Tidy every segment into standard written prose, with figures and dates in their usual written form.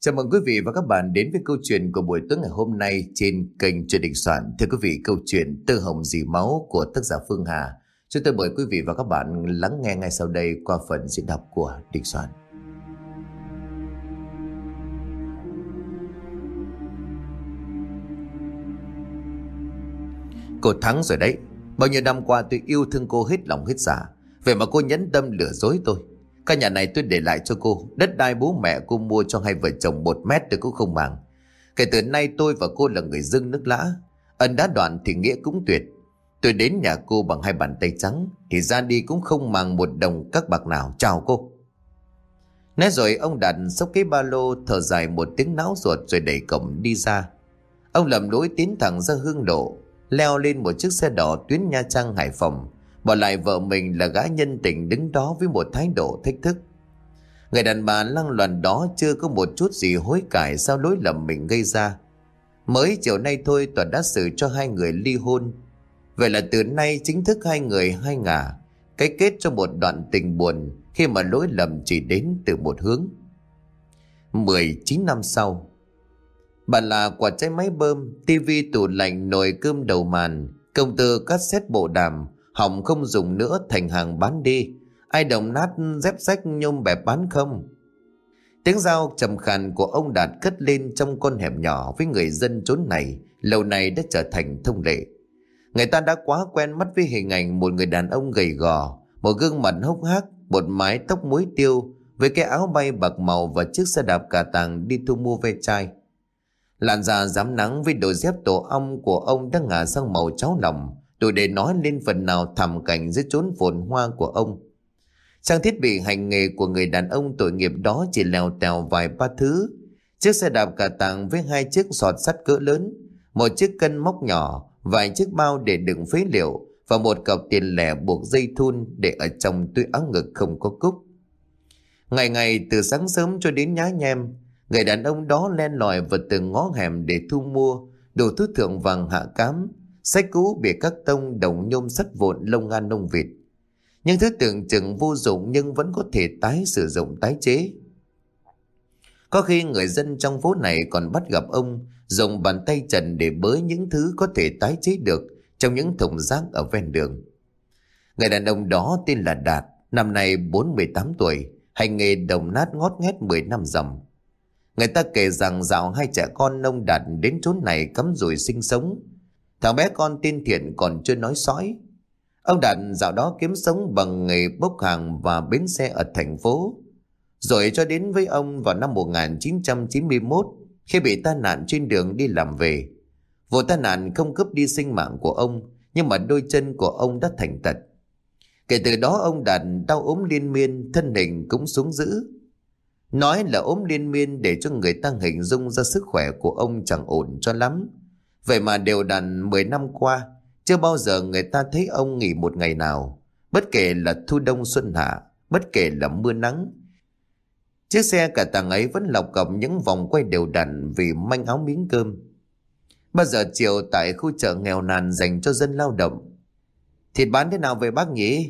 Chào mừng quý vị và các bạn đến với câu chuyện của buổi tối ngày hôm nay trên kênh Truyện Đình Soạn. Thưa quý vị, câu chuyện Tơ Hồng Dì Máu của tác giả Phương Hà. Chúng tôi mời quý vị và các bạn lắng nghe ngay sau đây qua phần diễn đọc của Đình Soạn. Cô thắng rồi đấy. Bao nhiêu năm qua tôi yêu thương cô hết lòng hết dạ. Vậy mà cô nhẫn tâm lừa dối tôi. Căn nhà này tôi để lại cho cô. Đất đai bố mẹ cô mua cho hai vợ chồng 1 mét tôi cũng không màng. Kể từ nay tôi và cô là người dưng nước lã. Ân đã đoạn thì nghĩa cũng tuyệt. Tôi đến nhà cô bằng 2 bàn tay trắng, thì ra đi cũng không màng 1 đồng các bạc nào. Chào cô. Nói rồi ông Đạt xốc cái ba lô, thở dài một tiếng náo ruột rồi đẩy cổng đi ra. Ông lầm lũi tiến thẳng ra Hương Lộ, leo lên một chiếc xe đỏ tuyến Nha Trang Hải Phòng, bỏ lại vợ mình là gã nhân tình đứng đó với một thái độ thách thức. Người đàn bà lăng loàn đó chưa có một chút gì hối cải sau lỗi lầm mình gây ra. Mới chiều nay thôi tòa đã xử cho hai người ly hôn. Vậy là từ nay chính thức hai người hai ngả, cái kết cho một đoạn tình buồn khi mà lỗi lầm chỉ đến từ một hướng. 19 năm sau, bà là quạt trái máy bơm, tivi, tủ lạnh, nồi cơm đầu màn, công tơ, cassette, bộ đàm hỏng không dùng nữa thành hàng bán đi. Ai đồng nát dép rách nhôm bẹp bán không. Tiếng dao trầm khàn của ông Đạt cất lên trong con hẻm nhỏ với người dân chốn này lâu nay đã trở thành thông lệ. Người ta đã quá quen mắt với hình ảnh một người đàn ông gầy gò, một gương mặt hốc hác, một mái tóc muối tiêu với cái áo bay bạc màu và chiếc xe đạp cà tàng đi thu mua ve chai. Làn da rám nắng với đôi dép tổ ong của ông đã ngả sang màu cháo lòng, đủ để nói lên phần nào thảm cảnh dưới chốn phồn hoa của ông. Trang thiết bị hành nghề của người đàn ông tội nghiệp đó chỉ lèo tèo vài ba thứ: chiếc xe đạp cà tàng với 2 chiếc sọt sắt cỡ lớn, một chiếc cân móc nhỏ, vài chiếc bao để đựng phế liệu và một cặp tiền lẻ buộc dây thun để ở trong túi áo ngực không có cúc. Ngày ngày từ sáng sớm cho đến nhá nhem, người đàn ông đó len lỏi vào từng ngõ hẻm để thu mua đủ thứ thượng vàng hạ cám, sách cũ, bìa các tông, đồng nhôm, sắt vụn, lông gan nông vịt. Những thứ tưởng chừng vô dụng nhưng vẫn có thể tái sử dụng, tái chế. Có khi người dân trong phố này còn bắt gặp ông dùng bàn tay trần để bới những thứ có thể tái chế được trong những thùng rác ở ven đường. Người đàn ông đó tên là Đạt, năm nay 48 tuổi, hành nghề đồng nát ngót nghét 10 năm ròng. Người ta kể rằng dạo 2 trẻ con ông Đạt đến chốn này cắm rủi sinh sống. Thằng bé con tên Thiện còn chưa nói sói. Ông Đạt dạo đó kiếm sống bằng nghề bốc hàng và bến xe ở thành phố. Rồi cho đến với ông vào năm 1991, khi bị tai nạn trên đường đi làm về. Vụ tai nạn không cướp đi sinh mạng của ông, nhưng mà đôi chân của ông đã thành tật. Kể từ đó ông Đạt đau ốm liên miên, thân hình cũng xuống dữ. Nói là ốm liên miên để cho người ta hình dung ra sức khỏe của ông chẳng ổn cho lắm. Vậy mà đều đặn 10 năm qua, chưa bao giờ người ta thấy ông nghỉ một ngày nào, bất kể là thu đông xuân hạ, bất kể là mưa nắng. Chiếc xe cả tàng ấy vẫn lọc cọc những vòng quay đều đặn vì manh áo miếng cơm. Bao giờ chiều tại khu chợ nghèo nàn dành cho dân lao động: "Thịt bán thế nào về bác nhỉ?"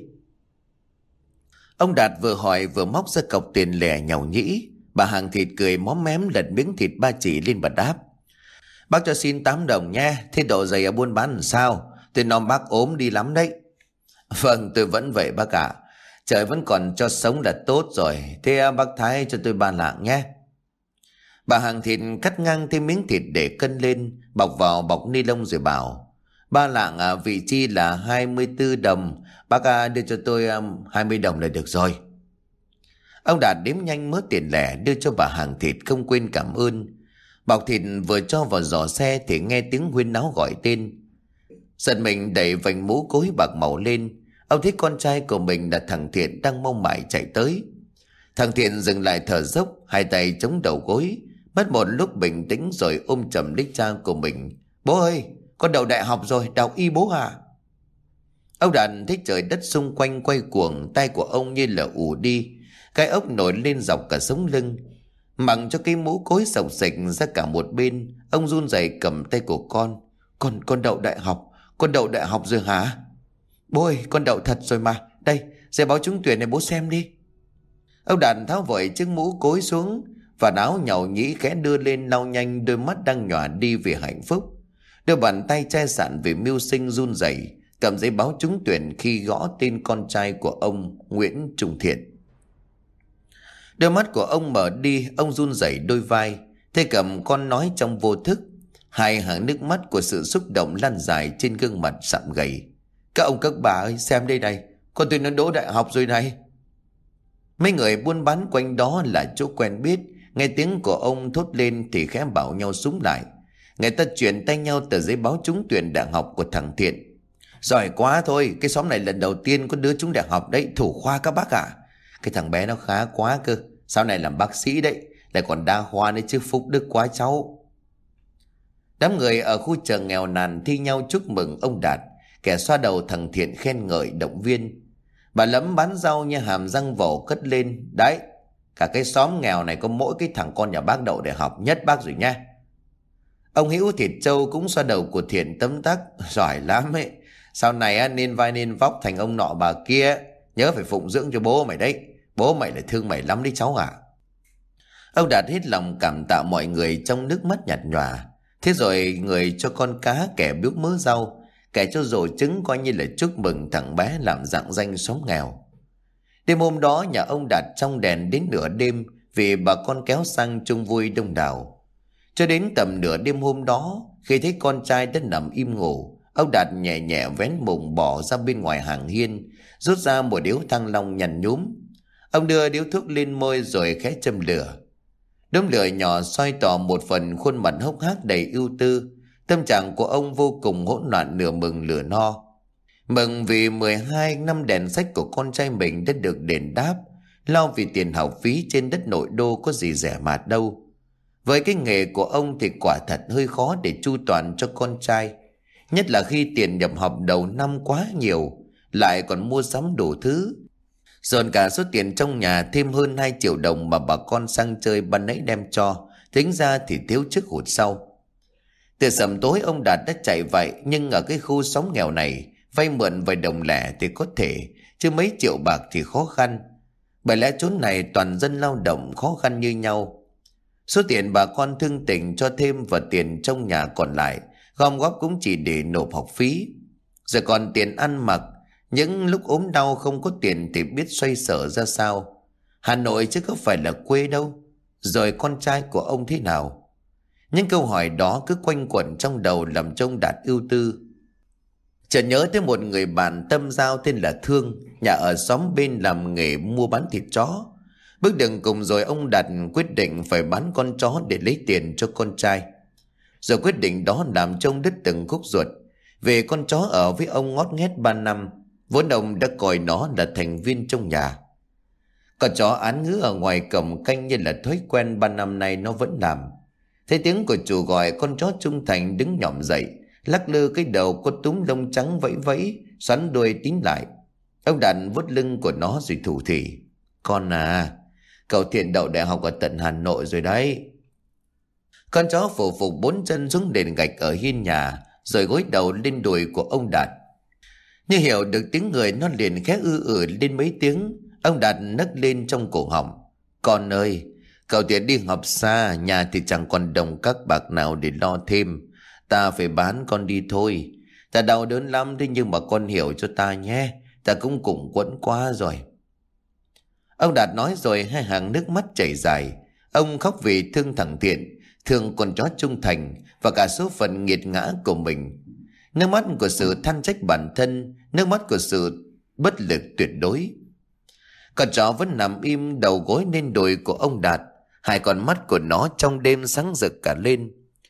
Ông Đạt vừa hỏi vừa móc ra cọc tiền lẻ nhàu nhĩ. Bà hàng thịt cười móm mém lật miếng thịt ba chỉ lên và đáp: "Bác cho xin 8 đồng nha. Thế độ giày ở buôn bán làm sao? Tôi nom bác ốm đi lắm đấy." "Vâng, tôi vẫn vậy bác ạ. Trời vẫn còn cho sống là tốt rồi. Thế bác thái cho tôi 3 lạng nhé." Bà hàng thịt cắt ngang thêm miếng thịt để cân lên, bọc vào bọc ni lông rồi bảo: "3 lạng vị chi là 24 đồng. Bác đưa cho tôi 20 đồng là được rồi." Ông Đạt đếm nhanh mớ tiền lẻ đưa cho bà hàng thịt, không quên cảm ơn. Bọc thịt vừa cho vào giỏ xe thì nghe tiếng huyên náo gọi tên. Giật mình đẩy vành mũ cối bạc màu lên. Ông thấy con trai của mình là thằng Thiện đang mong mải chạy tới. Thằng Thiện dừng lại thở dốc, 2 tay chống đầu gối, mất một lúc bình tĩnh rồi ôm chầm lấy cha của mình: "Bố ơi, con đậu đại học rồi, đọc y bố à?" Ông Đạt thấy trời đất xung quanh quay cuồng, tay của ông như là ù đi, cái ốc nổi lên dọc cả sống lưng. Mặc cho cái mũ cối xộc xệch ra cả một bên, ông run rẩy cầm tay của con. Con đậu đại học, con đậu đại học rồi hả?" "Bố ơi, con đậu thật rồi mà. Đây, giấy báo trúng tuyển này bố xem đi." Ông Đạt tháo vội chiếc mũ cối xuống, và áo nhàu nhĩ khẽ đưa lên lau nhanh đôi mắt đang nhòa đi vì hạnh phúc. Đôi bàn tay chai sạn vì mưu sinh run rẩy, cầm giấy báo trúng tuyển khi gõ tên con trai của ông Nguyễn Trung Thiện. Đôi mắt của ông mở đi, ông run rẩy đôi vai, tay cầm con nói trong vô thức. Hai hàng nước mắt của sự xúc động lan dài trên gương mặt sạm gầy. Các ông các bà ơi, xem đây này, con tôi nó đỗ đại học rồi này. Mấy người buôn bán quanh đó là chỗ quen biết, nghe tiếng của ông thốt lên thì khẽ bảo nhau súng lại. Người ta chuyển tay nhau tờ giấy báo trúng tuyển đại học của thằng Thiện. Giỏi quá thôi, cái xóm này lần đầu tiên có đứa trúng đại học đấy, thủ khoa các bác ạ. Cái thằng bé nó khá quá cơ, sau này làm bác sĩ đấy, lại còn đa khoa nữa chứ, phúc đức quá cháu. Đám người ở khu chợ nghèo nàn thi nhau chúc mừng ông Đạt, kẻ xoa đầu thằng Thiện khen ngợi động viên. Bà Lấm bán rau như hàm răng vỗ cất lên. Đấy, cả cái xóm nghèo này có mỗi cái thằng con nhà bác đậu đại học nhất bác rồi nha. Ông Hữu Thịt Trâu cũng xoa đầu của Thiện tấm tắc. Giỏi lắm ấy, sau này nên vai nên vóc thành ông nọ bà kia. Nhớ phải phụng dưỡng cho bố mày đấy, bố mày là thương mày lắm đấy cháu ạ. Ông Đạt hết lòng cảm tạ mọi người trong nước mắt nhạt nhòa. Thế rồi người cho con cá, kẻ biếu mớ rau, kẻ cho rổ trứng, coi như là chúc mừng thằng bé làm rạng danh xóm nghèo. Đêm hôm đó nhà ông Đạt trong đèn đến nửa đêm vì bà con kéo sang chung vui đông đảo. Cho đến tầm nửa đêm hôm đó, khi thấy con trai đã nằm im ngủ, ông Đạt nhẹ nhẹ vén mùng bỏ ra bên ngoài hàng hiên, rút ra một điếu thăng long nhằn nhúm. Ông đưa điếu thuốc lên môi rồi khẽ châm lửa. Đốm lửa nhỏ soi tỏ một phần khuôn mặt hốc hác đầy ưu tư. Tâm trạng của ông vô cùng hỗn loạn, nửa mừng nửa no. Mừng vì 12 năm đèn sách của con trai mình đã được đền đáp, lo vì tiền học phí trên đất nội đô có gì rẻ mạt đâu. Với cái nghề của ông thì quả thật hơi khó để chu toàn cho con trai, nhất là khi tiền nhập học đầu năm quá nhiều, lại còn mua sắm đủ thứ. Dồn cả số tiền trong nhà thêm hơn 2 triệu đồng mà bà con sang chơi ban nãy đem cho, tính ra thì thiếu trước hụt sau. Từ sầm tối ông Đạt đã chạy vậy, nhưng ở cái khu xóm nghèo này, vay mượn vài đồng lẻ thì có thể, chứ mấy triệu bạc thì khó khăn. Bởi lẽ chốn này toàn dân lao động khó khăn như nhau. Số tiền bà con thương tình cho thêm và tiền trong nhà còn lại gom góp cũng chỉ để nộp học phí. Rồi còn tiền ăn mặc, những lúc ốm đau không có tiền thì biết xoay sở ra sao. Hà Nội chứ có phải là quê đâu. Rồi con trai của ông thế nào? Những câu hỏi đó cứ quanh quẩn trong đầu làm cho ông Đạt ưu tư. Chợt nhớ tới một người bạn tâm giao tên là Thương, nhà ở xóm bên làm nghề mua bán thịt chó. Bước đường cùng rồi ông Đạt quyết định phải bán con chó để lấy tiền cho con trai. Rồi quyết định đó làm cho ông đứt từng khúc ruột. Về con chó ở với ông ngót nghét 3 năm, vốn ông đã coi nó là thành viên trong nhà. Con chó án ngữ ở ngoài cổng canh như là thói quen 3 năm nay nó vẫn làm. Thấy tiếng của chủ gọi, con chó trung thành đứng nhỏm dậy, lắc lư cái đầu có túm lông trắng vẫy vẫy, xoắn đuôi tín lại. Ông Đạt vuốt lưng của nó rồi thủ thỉ. Con à, cậu Thiện đậu đại học ở tận Hà Nội rồi đấy. Con chó phủ phục 4 chân xuống nền gạch ở hiên nhà, rồi gối đầu lên đùi của ông Đạt. Như hiểu được tiếng người, nó liền khẽ lên mấy tiếng. Ông Đạt nấc lên trong cổ họng. Con ơi, cậu Thiện đi học xa, nhà thì chẳng còn đồng các bạc nào để lo thêm. Ta phải bán con đi thôi. Ta đau đớn lắm, thế nhưng mà con hiểu cho ta nhé. Ta cũng cùng quẫn quá rồi. Ông Đạt nói rồi hai hàng nước mắt chảy dài. Ông khóc vì thương thằng Thiện, thương con chó trung thành và cả số phận nghiệt ngã của mình. Nước mắt của sự than trách bản thân, nước mắt của sự bất lực tuyệt đối. Con chó vẫn nằm im đầu gối lên đùi của ông Đạt. Hai con mắt của nó trong đêm sáng rực cả lên.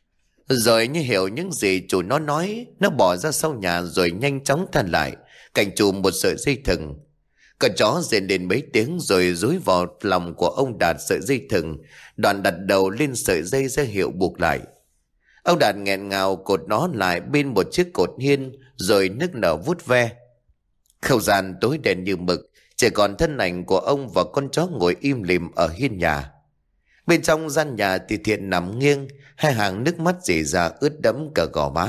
Rồi như hiểu những gì chủ nó nói, nó bỏ ra sau nhà rồi nhanh chóng than lại, cạnh chủ một sợi dây thừng. Con chó rên lên mấy tiếng rồi dúi vào lòng của ông Đạt sợi dây thừng, đoạn đặt đầu lên sợi dây ra hiệu buộc lại. Ông Đạt nghẹn ngào cột nó lại bên một chiếc cột hiên rồi nức nở vuốt ve. Không gian tối đen như mực, chỉ còn thân ảnh của ông và con chó ngồi im lìm ở hiên nhà. Bên trong gian nhà thì Thiện nằm nghiêng, hai hàng nước mắt rỉ ra ướt đẫm cả gò má.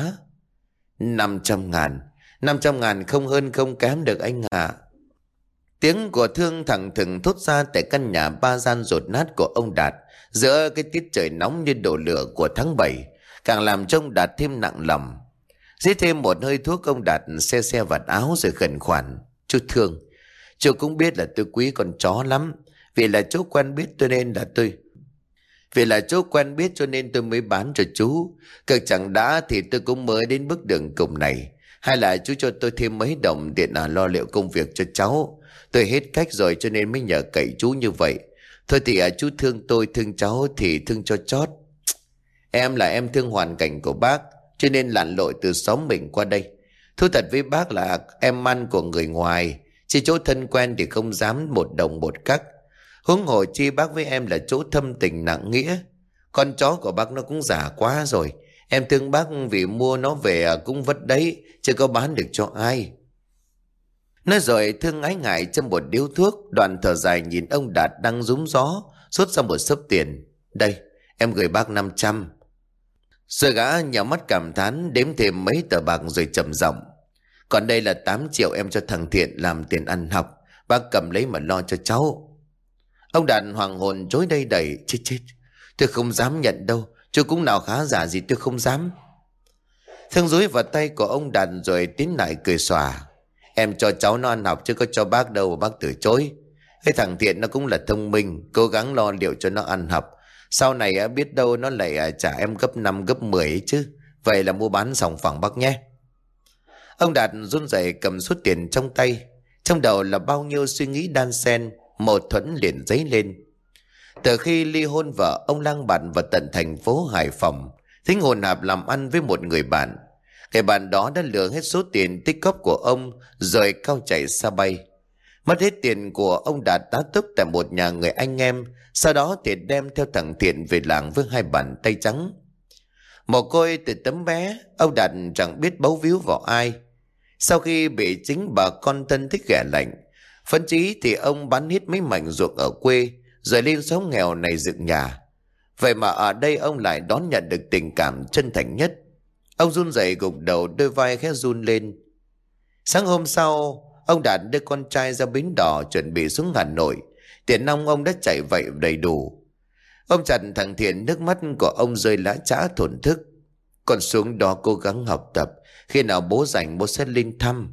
500.000, 500.000 không hơn không kém được anh ạ. Tiếng của Thương thẳng thừng thốt ra tại căn nhà 3 gian dột nát của ông Đạt, Giữa cái tiết trời nóng như đổ lửa của tháng 7 càng làm cho ông Đạt thêm nặng lòng. Giết thêm một hơi thuốc, ông Đạt xe xe vạt áo rồi khẩn khoản: "Chú thương, chú cũng biết là tôi quý con chó lắm. Vì là chú quen biết cho nên tôi mới bán cho chú. Cực chẳng đã thì tôi cũng mới đến bước đường cùng này. Hay là chú cho tôi thêm mấy đồng tiền lo liệu công việc cho cháu. Tôi hết cách rồi cho nên mới nhờ cậy chú như vậy. Thôi thì chú thương tôi, thương cháu thì thương cho chót. Em là em thương hoàn cảnh của bác, cho nên lặn lội từ xóm mình qua đây. Thú thật với bác là em ăn của người ngoài, chỉ chỗ thân quen thì không dám một đồng một cắc. Huống hồ chi bác với em là chỗ thâm tình nặng nghĩa. Con chó của bác nó cũng già quá rồi. Em thương bác vì mua nó về cũng vất đấy, chứ có bán được cho ai." Nói rồi Thương ái ngại châm một điếu thuốc, đoạn thở dài nhìn ông Đạt đang rúm gió, rút ra một xấp tiền: "Đây, em gửi bác 500." Rồi gã nhắm mắt cảm thán đếm thêm mấy tờ bạc rồi trầm giọng: "Còn đây là 8 triệu em cho thằng Thiện làm tiền ăn học. Bác cầm lấy mà lo cho cháu." Ông Đạt hoàng hồn chối đây đẩy: Chết, tôi không dám nhận đâu. Chú cũng nào khá giả gì tôi không dám." Thương dúi vào tay của ông Đạt rồi tiến lại cười xòa: "Em cho cháu nó ăn học chứ có cho bác đâu mà bác từ chối. Cái thằng Thiện nó cũng là thông minh, cố gắng lo liệu cho nó ăn học. Sau này biết đâu nó lại trả em gấp 5 gấp 10 ấy chứ. Vậy là mua bán sòng phẳng bác nhé." Ông Đạt run rẩy cầm suốt tiền trong tay. Trong đầu là bao nhiêu suy nghĩ đan xen, mâu thuẫn liền dấy lên. Từ khi ly hôn vợ, ông lang bạt vào tận thành phố Hải Phòng, thính hồn hạp làm ăn với một người bạn. Người bạn đó đã lừa hết số tiền tích cóp của ông rồi cao chạy xa bay. Mất hết tiền của ông Đạt tá túc tại một nhà người anh em. Sau đó thì đem theo thằng Thiện về làng với 2 bàn tay trắng. Mồ côi từ tấm bé, ông Đạt chẳng biết bấu víu vào ai. Sau khi bị chính bà con thân thích ghẻ lạnh, phấn chí thì ông bán hết mấy mảnh ruộng ở quê rồi lên sống nghèo này dựng nhà. Vậy mà ở đây ông lại đón nhận được tình cảm chân thành nhất. Ông run rẩy gục đầu, đôi vai khẽ run lên. Sáng hôm sau, ông Đạt đưa con trai ra bến đò chuẩn bị xuống Hà Nội. Tiền nong ông đã chạy vậy đầy đủ. Ông chặt thằng Thiện, nước mắt của ông rơi lã chã thổn thức: "Con xuống đó cố gắng học tập, khi nào bố rảnh bố sẽ lên thăm."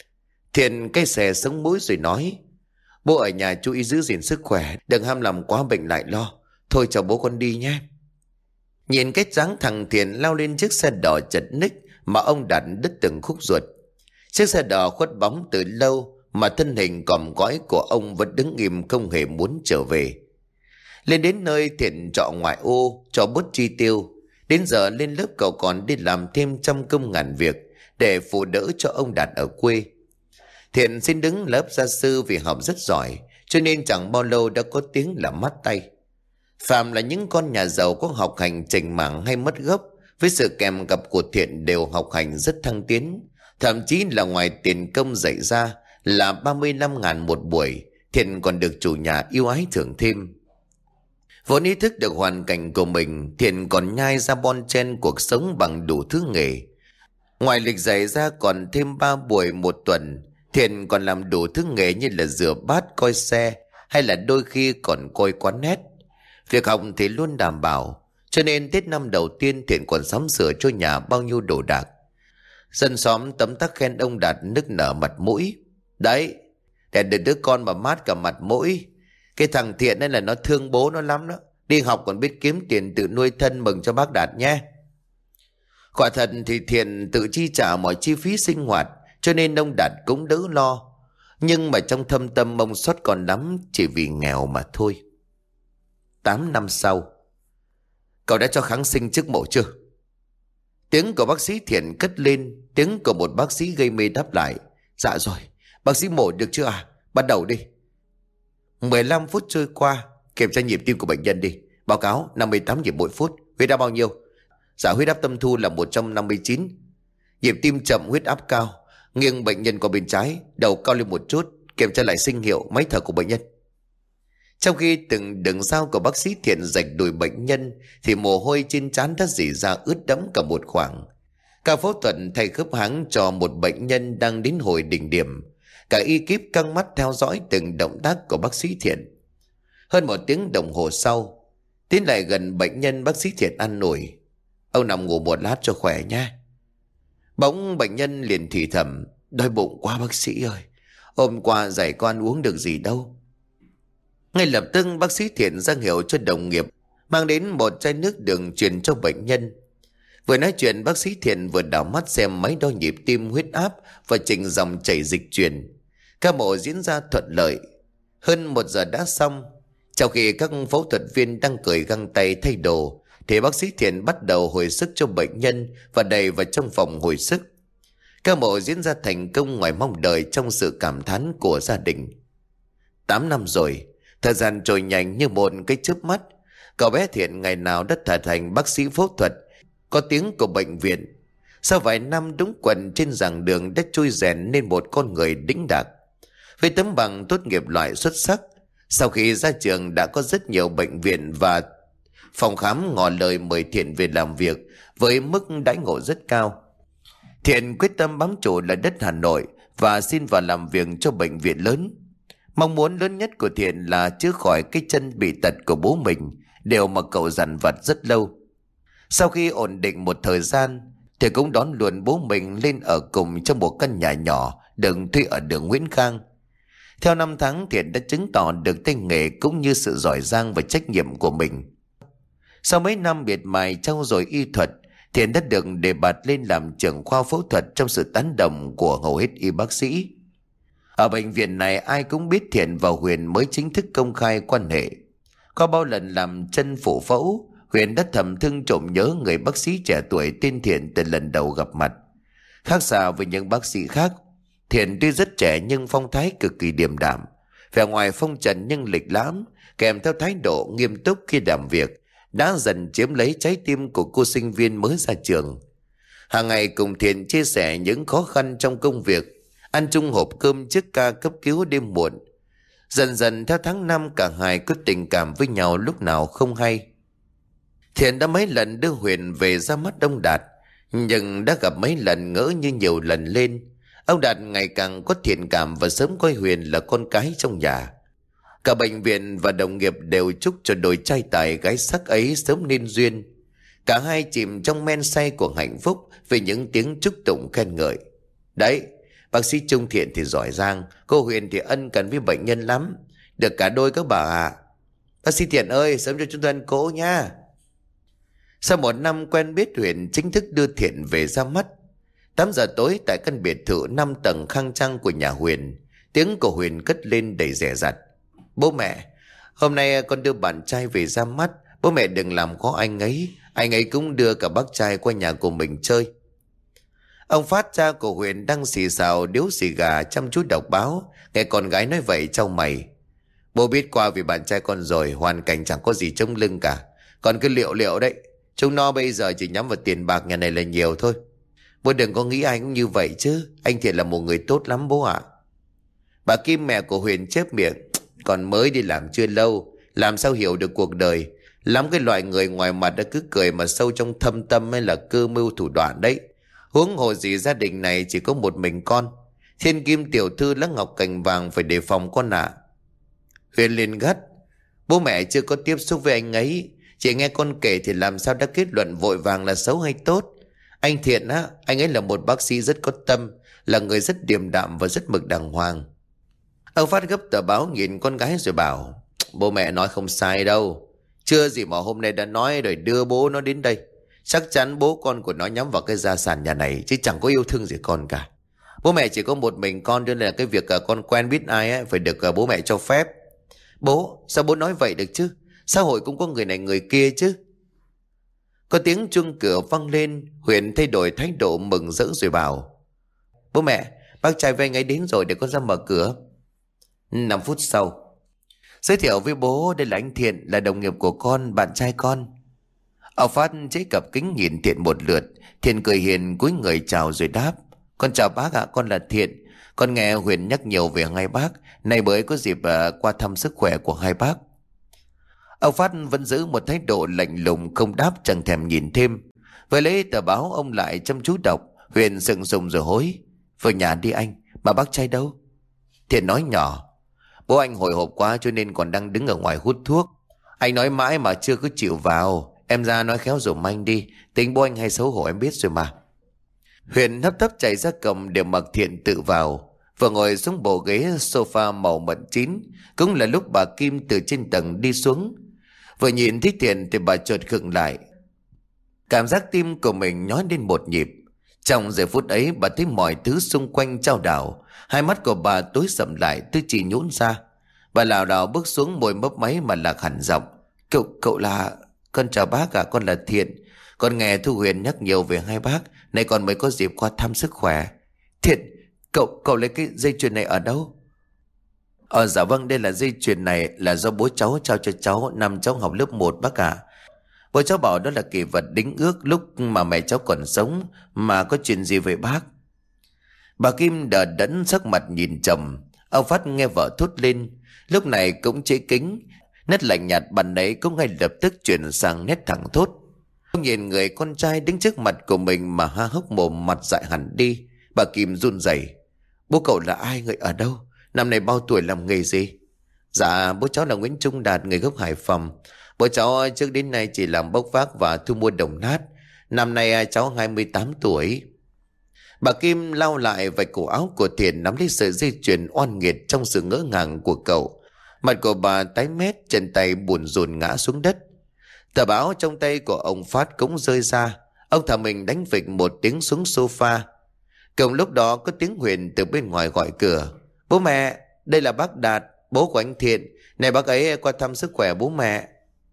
Thiện cây xè sống mũi rồi nói: "Bố ở nhà chú ý giữ gìn sức khỏe, đừng ham làm quá bệnh lại lo. Thôi chào bố, con đi nhé." Nhìn cái dáng thằng Thiện lao lên chiếc xe đỏ chật ních mà ông Đạt đứt từng khúc ruột. Chiếc xe đỏ khuất bóng từ lâu mà thân hình còm cõi của ông vẫn đứng im không hề muốn trở về. Lên đến nơi, Thiện trọ ngoại ô cho bớt chi tiêu. Đến giờ lên lớp cậu còn đi làm thêm trăm công ngàn việc để phụ đỡ cho ông Đạt ở quê. Thiện xin đứng lớp gia sư vì học rất giỏi, cho nên chẳng bao lâu đã có tiếng là mắt tay. Phạm là những con nhà giàu có học hành chảnh mảng hay mất gốc, với sự kèm cặp của Thiện đều học hành rất thăng tiến. Thậm chí là ngoài tiền công dạy ra là 35.000 một buổi, Thiện còn được chủ nhà yêu ái thưởng thêm. Vốn ý thức được hoàn cảnh của mình, Thiện còn nhai ra bon chen cuộc sống bằng đủ thứ nghề. Ngoài lịch dạy ra còn thêm 3 buổi một tuần, Thiện còn làm đủ thứ nghề như là rửa bát, coi xe, hay là đôi khi còn coi quán nét. Việc học thì luôn đảm bảo, cho nên Tết năm đầu tiên Thiện còn sắm sửa cho nhà bao nhiêu đồ đạc. Dân xóm tấm tắc khen ông Đạt nức nở mặt mũi: "Đấy, để đứa con mà mát cả mặt mũi. Cái thằng Thiện này là nó thương bố nó lắm đó. Đi học còn biết kiếm tiền tự nuôi thân, mừng cho bác Đạt nhé." Quả thật thì Thiện tự chi trả mọi chi phí sinh hoạt, cho nên ông Đạt cũng đỡ lo. Nhưng mà trong thâm tâm ông xót còn lắm, chỉ vì nghèo mà thôi. 8 năm sau: "Cậu đã cho kháng sinh trước mổ chưa?" Tiếng của bác sĩ Thiện cất lên. Tiếng của một bác sĩ gây mê đáp lại: "Dạ rồi, bác sĩ mổ được chưa à? Bắt đầu đi." 15 phút trôi qua. "Kiểm tra nhịp tim của bệnh nhân đi. Báo cáo 58 nhịp mỗi phút. Huyết áp bao nhiêu?" "Dạ huyết áp tâm thu là 159. Nhịp tim chậm, huyết áp cao. Nghiêng bệnh nhân qua bên trái, đầu cao lên một chút. Kiểm tra lại sinh hiệu, máy thở của bệnh nhân." Trong khi từng đường dao của bác sĩ Thiện rạch đùi bệnh nhân thì mồ hôi trên trán đã rỉ ra ướt đẫm cả một khoảng. Ca phẫu thuật thay khớp háng cho một bệnh nhân đang đến hồi đỉnh điểm. Cả ekip căng mắt theo dõi từng động tác của bác sĩ Thiện. Hơn 1 tiếng đồng hồ sau, Tiến lại gần bệnh nhân, bác sĩ Thiện an ủi: Ông nằm ngủ một lát cho khỏe nha. Bỗng bệnh nhân liền thì thầm: Đói bụng quá bác sĩ ơi, hôm qua dạy con uống được gì đâu. Ngay lập tức bác sĩ Thiện ra hiệu cho đồng nghiệp mang đến một chai nước đường truyền cho bệnh nhân. Vừa nói chuyện, bác sĩ Thiện vừa đảo mắt xem máy đo nhịp tim, huyết áp và chỉnh dòng chảy dịch truyền. Ca mổ diễn ra thuận lợi. Hơn 1 giờ đã xong. Trong khi các phẫu thuật viên đang cởi găng tay thay đồ, thì bác sĩ Thiện bắt đầu hồi sức cho bệnh nhân và đẩy vào trong phòng hồi sức. Ca mổ diễn ra thành công ngoài mong đợi trong sự cảm thán của gia đình. 8 năm rồi, thời gian trôi nhanh như một cái chớp mắt. Cậu bé Thiện ngày nào đã trở thành bác sĩ phẫu thuật có tiếng của bệnh viện. Sau vài năm đúng quần trên giảng đường đã trui rèn nên một con người đĩnh đạc. Với tấm bằng tốt nghiệp loại xuất sắc, sau khi ra trường đã có rất nhiều bệnh viện và phòng khám ngỏ lời mời Thiện về làm việc với mức đãi ngộ rất cao. Thiện quyết tâm bám trụ lại đất Hà Nội và xin vào làm việc cho bệnh viện lớn. Mong muốn lớn nhất của Thiện là chữa khỏi cái chân bị tật của bố mình, điều mà cậu dằn vặt rất lâu. Sau khi ổn định một thời gian, Thiện cũng đón luôn bố mình lên ở cùng trong một căn nhà nhỏ được thuê ở đường Nguyễn Khang. Theo năm tháng, Thiện đã chứng tỏ được tay nghề cũng như sự giỏi giang và trách nhiệm của mình. Sau mấy năm miệt mài trau dồi y thuật, Thiện đã được đề bạt lên làm trưởng khoa phẫu thuật trong sự tán đồng của hầu hết y bác sĩ. Ở bệnh viện này ai cũng biết Thiện và Huyền mới chính thức công khai quan hệ. Có bao lần làm chân phụ phẫu, Huyền đã thầm thương trộm nhớ người bác sĩ trẻ tuổi tên Thiện từ lần đầu gặp mặt. Khác xa với những bác sĩ khác, Thiện tuy rất trẻ nhưng phong thái cực kỳ điềm đạm, vẻ ngoài phong trần nhưng lịch lãm, kèm theo thái độ nghiêm túc khi làm việc, đã dần chiếm lấy trái tim của cô sinh viên mới ra trường. Hàng ngày cùng Thiện chia sẻ những khó khăn trong công việc, ăn chung hộp cơm trước ca cấp cứu đêm muộn. Dần dần theo tháng năm, cả hai có tình cảm với nhau lúc nào không hay. Thiện đã mấy lần đưa Huyền về ra mắt ông Đạt, nhưng đã gặp mấy lần ngỡ như nhiều lần lên. Ông Đạt ngày càng có thiện cảm và sớm coi Huyền là con cái trong nhà. Cả bệnh viện và đồng nghiệp đều chúc cho đôi trai tài gái sắc ấy sớm nên duyên. Cả hai chìm trong men say của hạnh phúc vì những tiếng chúc tụng khen ngợi. Đấy, bác sĩ Trung Thiện thì giỏi giang, cô Huyền thì ân cần với bệnh nhân lắm. Được cả đôi các bà ạ. Bác sĩ Thiện ơi, sớm cho chúng tôi ăn cỗ nha. Sau 1 năm quen biết, Huyền chính thức đưa Thiện về ra mắt. 8 giờ tối tại căn biệt thự 5 tầng khang trang của nhà Huyền, tiếng của Huyền cất lên đầy dè dặt. Bố mẹ, hôm nay con đưa bạn trai về ra mắt. Bố mẹ đừng làm khó anh ấy cũng đưa cả bác trai qua nhà của mình chơi. Ông Phát, cha của Huyền, đang xì xào điếu xì gà chăm chú đọc báo, nghe con gái nói vậy trao mày. Bố biết qua vì bạn trai con rồi, hoàn cảnh chẳng có gì chống lưng cả. Còn cứ liệu liệu đấy, chúng nó bây giờ chỉ nhắm vào tiền bạc nhà này là nhiều thôi. Bố đừng có nghĩ ai cũng như vậy chứ, anh Thiện là một người tốt lắm bố ạ. Bà Kim, mẹ của Huyền, chép miệng. Còn mới đi làm chưa lâu, làm sao hiểu được cuộc đời. Lắm cái loại người ngoài mặt đã cứ cười mà sâu trong thâm tâm mới là cơ mưu thủ đoạn đấy. Huống hồ gì gia đình này chỉ có một mình con. Thiên kim tiểu thư lá ngọc cành vàng phải đề phòng con ạ. Huyền liền gắt. Bố mẹ chưa có tiếp xúc với anh ấy, chỉ nghe con kể thì làm sao đã kết luận vội vàng là xấu hay tốt. Anh Thiện á, anh ấy là một bác sĩ rất có tâm, là người rất điềm đạm và rất mực đàng hoàng. Ông Phát gấp tờ báo nhìn con gái rồi bảo. Bố mẹ nói không sai đâu. Chưa gì mà hôm nay đã nói rồi đưa bố nó đến đây. Chắc chắn bố con của nó nhắm vào cái gia sản nhà này, chứ chẳng có yêu thương gì con cả. Bố mẹ chỉ có một mình con, cho nên là cái việc con quen biết ai ấy, phải được bố mẹ cho phép. Bố, sao bố nói vậy được chứ? Xã hội cũng có người này người kia chứ. Có tiếng chuông cửa vang lên. Huyền thay đổi thái độ mừng rỡ rồi bảo. Bố mẹ, bác trai với anh ấy đến rồi, để con ra mở cửa. 5 phút sau, giới thiệu với bố, đây là anh Thiện, là đồng nghiệp của con, bạn trai con. Ông Phát chế cặp kính nhìn Thiện một lượt. Thiện cười hiền cúi người chào rồi đáp. Con chào bác ạ, con là Thiện. Con nghe Huyền nhắc nhiều về hai bác, nay mới có dịp qua thăm sức khỏe của hai bác. Ông Phát vẫn giữ một thái độ lạnh lùng, không đáp, chẳng thèm nhìn thêm. Với lấy tờ báo ông lại chăm chú đọc. Huyền sững sùng rồi hối. Vào nhà đi anh, mà bác trai đâu? Thiện nói nhỏ. Bố anh hồi hộp quá cho nên còn đang đứng ở ngoài hút thuốc. Anh nói mãi mà chưa có chịu vào. Em ra nói khéo dùm anh đi. Tính bố anh hay xấu hổ em biết rồi mà. Huyền hấp tấp chạy ra cổng để mặc Thiện tự vào. Vừa ngồi xuống bộ ghế sofa màu mận chín, cũng là lúc bà Kim từ trên tầng đi xuống. Vừa nhìn thấy Thiện thì bà chợt khựng lại. Cảm giác tim của mình nhói lên một nhịp. Trong giây phút ấy bà thấy mọi thứ xung quanh chao đảo. Hai mắt của bà tối sầm lại, tư chỉ nhũn ra. Bà lảo đảo bước xuống, môi mấp máy mà lạc hẳn giọng. Cậu là... Con chào bác ạ, con là Thiện. Con nghe Thu Huyền nhắc nhiều về hai bác, nay con mới có dịp qua thăm sức khỏe. Thiện, cậu lấy cái dây chuyền này ở đâu? Dạ vâng, đây là dây chuyền này là do bố cháu trao cho cháu năm cháu học lớp 1 bác ạ. Bố cháu bảo đó là kỷ vật đính ước lúc mà mẹ cháu còn sống, mà có chuyện gì với bác? Bà Kim đờ đẫn sắc mặt nhìn chồng. Ông Phát nghe vợ thốt lên, lúc này cũng chế kính. Nét lạnh nhạt bạn ấy cũng ngay lập tức chuyển sang nét thẳng thốt. Ông nhìn người con trai đứng trước mặt của mình mà há hốc mồm, mặt dại hẳn đi. Bà Kim run rẩy. Bố cậu là ai, người ở đâu, năm nay bao tuổi, làm nghề gì? Dạ bố cháu là Nguyễn Trung Đạt, người gốc Hải Phòng. Bố cháu trước đến nay chỉ làm bốc vác và thu mua đồng nát. Năm nay cháu 28 tuổi. Bà Kim lau lại vài cổ áo của Thiện, nắm lấy sợi dây chuyền oan nghiệt trong sự ngỡ ngàng của cậu. Mặt của bà tái mét, chân tay buồn rùn ngã xuống đất. Tờ báo trong tay của ông Phát cũng rơi ra. Ông thả mình đánh phịch một tiếng xuống sofa. Cùng lúc đó có tiếng Huyền từ bên ngoài gọi cửa. Bố mẹ, đây là bác Đạt, bố của anh Thiện. Này bác ấy qua thăm sức khỏe bố mẹ.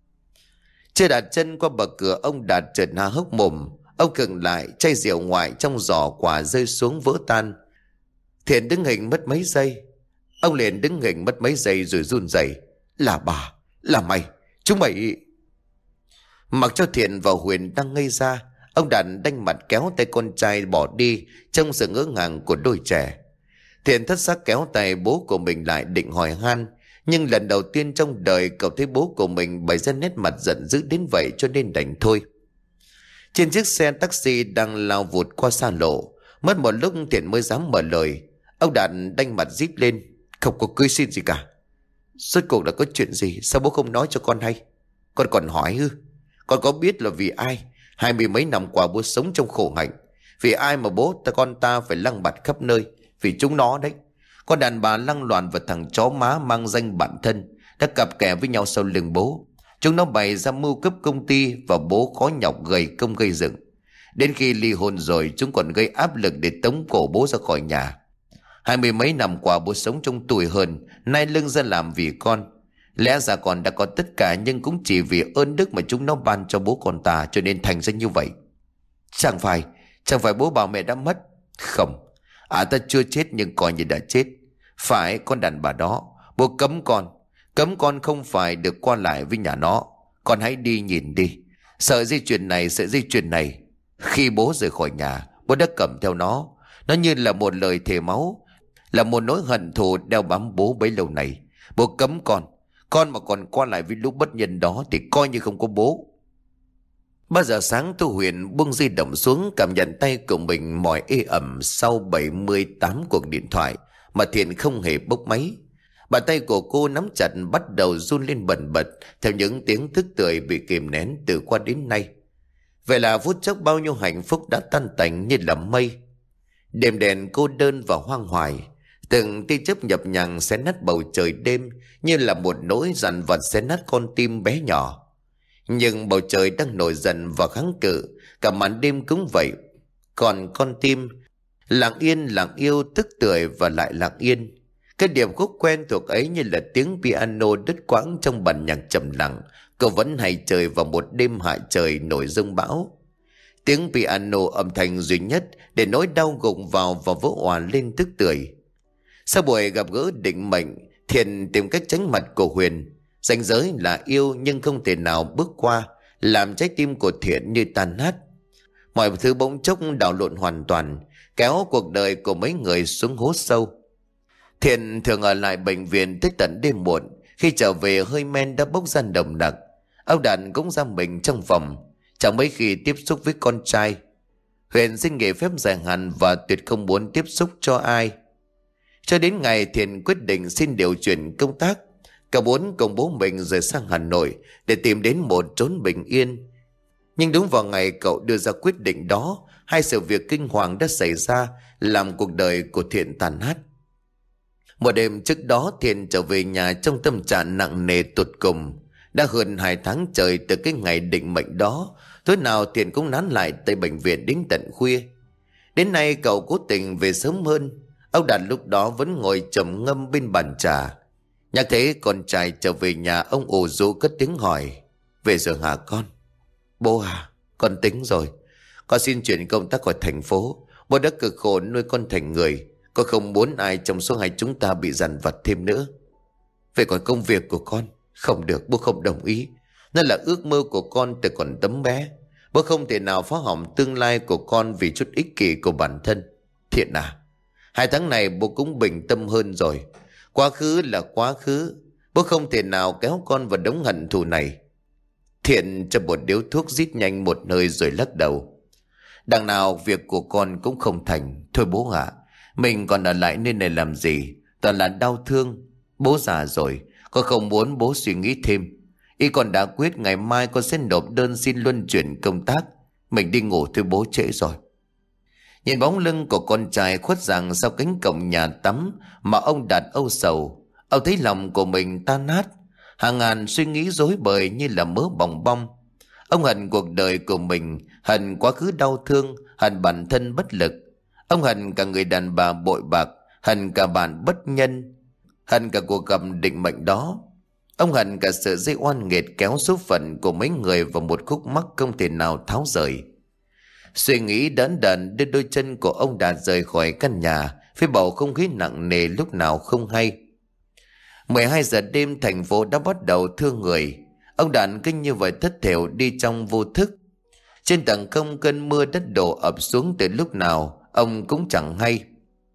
Chưa đặt chân qua bậc cửa, ông Đạt chợt há hốc mồm. Ông khựng lại, chai rượu ngoại trong giỏ quả rơi xuống vỡ tan. Thiện đứng hình mất mấy giây. Ông liền đứng hình mất mấy giây rồi run rẩy. Là bà, là mày, chúng mày... Mặc cho Thiện và Huyền đang ngây ra, ông Đạt đanh mặt kéo tay con trai bỏ đi trong sự ngỡ ngàng của đôi trẻ. Thiện thất xác kéo tay bố của mình lại định hỏi han, nhưng lần đầu tiên trong đời cậu thấy bố của mình bày ra nét mặt giận dữ đến vậy cho nên đành thôi. Trên chiếc xe taxi đang lao vụt qua xa lộ, mất một lúc Thiện mới dám mở lời. Ông Đạt đanh mặt rít lên. Không có cưới xin gì cả. Rốt cuộc là có chuyện gì, sao bố không nói cho con hay? Con còn hỏi ư? Con có biết là vì ai 20 mấy năm qua bố sống trong khổ hạnh? Vì ai mà con ta phải lăng bạt khắp nơi? Vì chúng nó đấy. Con đàn bà lăng loàn và thằng chó má mang danh bạn thân đã cặp kè với nhau sau lưng bố. Chúng nó bày ra mưu cướp công ty và bố khó nhọc gầy công gây dựng. Đến khi ly hôn rồi, chúng còn gây áp lực để tống cổ bố ra khỏi nhà. 20 mấy năm qua bố sống trong tủi hờn, nay lưng ra làm vì con. Lẽ ra con đã có tất cả, nhưng cũng chỉ vì ơn đức mà chúng nó ban cho bố con ta cho nên thành ra như vậy. Chẳng phải bố bảo mẹ đã mất. Không, ta chưa chết nhưng coi như đã chết. Phải, con đàn bà đó, bố cấm con không phải được qua lại với nhà nó. Con hãy đi nhìn đi. Sợi dây chuyền này, khi bố rời khỏi nhà, bố đã cầm theo nó. Nó như là một lời thề máu, là một nỗi hận thù đeo bám bố bấy lâu này. Bố cấm con mà còn qua lại với lũ bất nhân đó thì coi như không có bố. 3 giờ sáng Thu Huyền buông di động xuống, cảm nhận tay của mình mỏi ê ẩm sau 78 cuộc điện thoại mà Thiện không hề bốc máy. Bàn tay của cô nắm chặt bắt đầu run lên bần bật theo những tiếng thức tưởi bị kìm nén từ qua đến nay. Vậy là phút chốc bao nhiêu hạnh phúc đã tan tành như là mây. Đêm đèn cô đơn và hoang hoài, từng tia chớp nhập nhằng xé nát bầu trời đêm như là một nỗi dằn vặt xé nát con tim bé nhỏ. Nhưng bầu trời đang nổi dần và kháng cự, cả màn đêm cũng vậy. Còn con tim lặng yên lặng yêu, tức tưởi và lại lặng yên. Cái điệp khúc quen thuộc ấy như là tiếng piano đứt quãng trong bản nhạc trầm lặng. Cô vẫn hay trời vào một đêm hạ trời nổi giông bão. Tiếng piano âm thanh duy nhất để nỗi đau gục vào và vỡ òa lên tức tưởi. Sau buổi gặp gỡ định mệnh, Thiện tìm cách tránh mặt của Huyền. Ranh giới là yêu nhưng không thể nào bước qua, làm trái tim của Thiện như tan nát. Mọi thứ bỗng chốc đảo lộn hoàn toàn, kéo cuộc đời của mấy người xuống hố sâu. Thiện thường ở lại bệnh viện tới tận đêm muộn. Khi trở về hơi men đã bốc ra nồng nặc. Ông Đạt cũng giam mình trong phòng, chẳng mấy khi tiếp xúc với con trai. Huyền xin nghỉ phép dài hạn và tuyệt không muốn tiếp xúc cho ai. Cho đến ngày Thiện quyết định xin điều chuyển công tác, Cả bốn cùng bố mình rời sang Hà Nội để tìm đến một chốn bình yên. Nhưng đúng vào ngày cậu đưa ra quyết định đó, hai sự việc kinh hoàng đã xảy ra, làm cuộc đời của Thiện tàn nát. Một đêm trước đó, Thiện trở về nhà trong tâm trạng nặng nề tột cùng. Đã hơn 2 tháng trời từ cái ngày định mệnh đó, tối nào Thiện cũng nán lại tại bệnh viện đến tận khuya. Đến nay cậu cố tình về sớm hơn. Ông Đạt lúc đó vẫn ngồi trầm ngâm bên bàn trà. Nhắc thấy con trai trở về nhà, ông ù rũ cất tiếng hỏi: "Về rồi hả con?" "Bố à, con tính rồi. Con xin chuyển công tác khỏi thành phố. Bố đã cực khổ nuôi con thành người. Con không muốn ai trong số hai chúng ta bị dằn vặt thêm nữa." "Về còn công việc của con?" "Không được, bố không đồng ý. Nó là ước mơ của con từ còn tấm bé. Bố không thể nào phá hỏng tương lai của con vì chút ích kỷ của bản thân." "Thiện à, 2 tháng này bố cũng bình tâm hơn rồi. Quá khứ là quá khứ. Bố không thể nào kéo con vào đống hận thù này." Thiện cho một điếu thuốc rít nhanh một hơi rồi lắc đầu. "Đằng nào việc của con cũng không thành. Thôi bố ạ, mình còn ở lại nơi này làm gì? Toàn là đau thương. Bố già rồi, con không muốn bố suy nghĩ thêm. Ý con đã quyết ngày mai con sẽ nộp đơn xin luân chuyển công tác. Mình đi ngủ thôi bố, trễ rồi." Nhìn bóng lưng của con trai khuất dạng sau cánh cổng nhà tắm mà ông Đạt âu sầu, ông thấy lòng của mình tan nát. Hàng ngàn suy nghĩ rối bời như là mớ bòng bong. Ông hận cuộc đời của mình, hận quá khứ đau thương, hận bản thân bất lực. Ông hận cả người đàn bà bội bạc, hận cả bạn bất nhân, hận cả cuộc gặp định mệnh đó. Ông hận cả sự dây oan nghiệt kéo số phận của mấy người vào một khúc mắc không thể nào tháo rời. Suy nghĩ đắn đần đưa đôi chân của ông Đạt rời khỏi căn nhà với bầu không khí nặng nề lúc nào không hay. 12 giờ đêm, thành phố đã bắt đầu thương người. Ông Đạt cứ như vậy thất thểu đi trong vô thức. Trên tầng không, cơn mưa đất đổ ập xuống từ lúc nào ông cũng chẳng hay.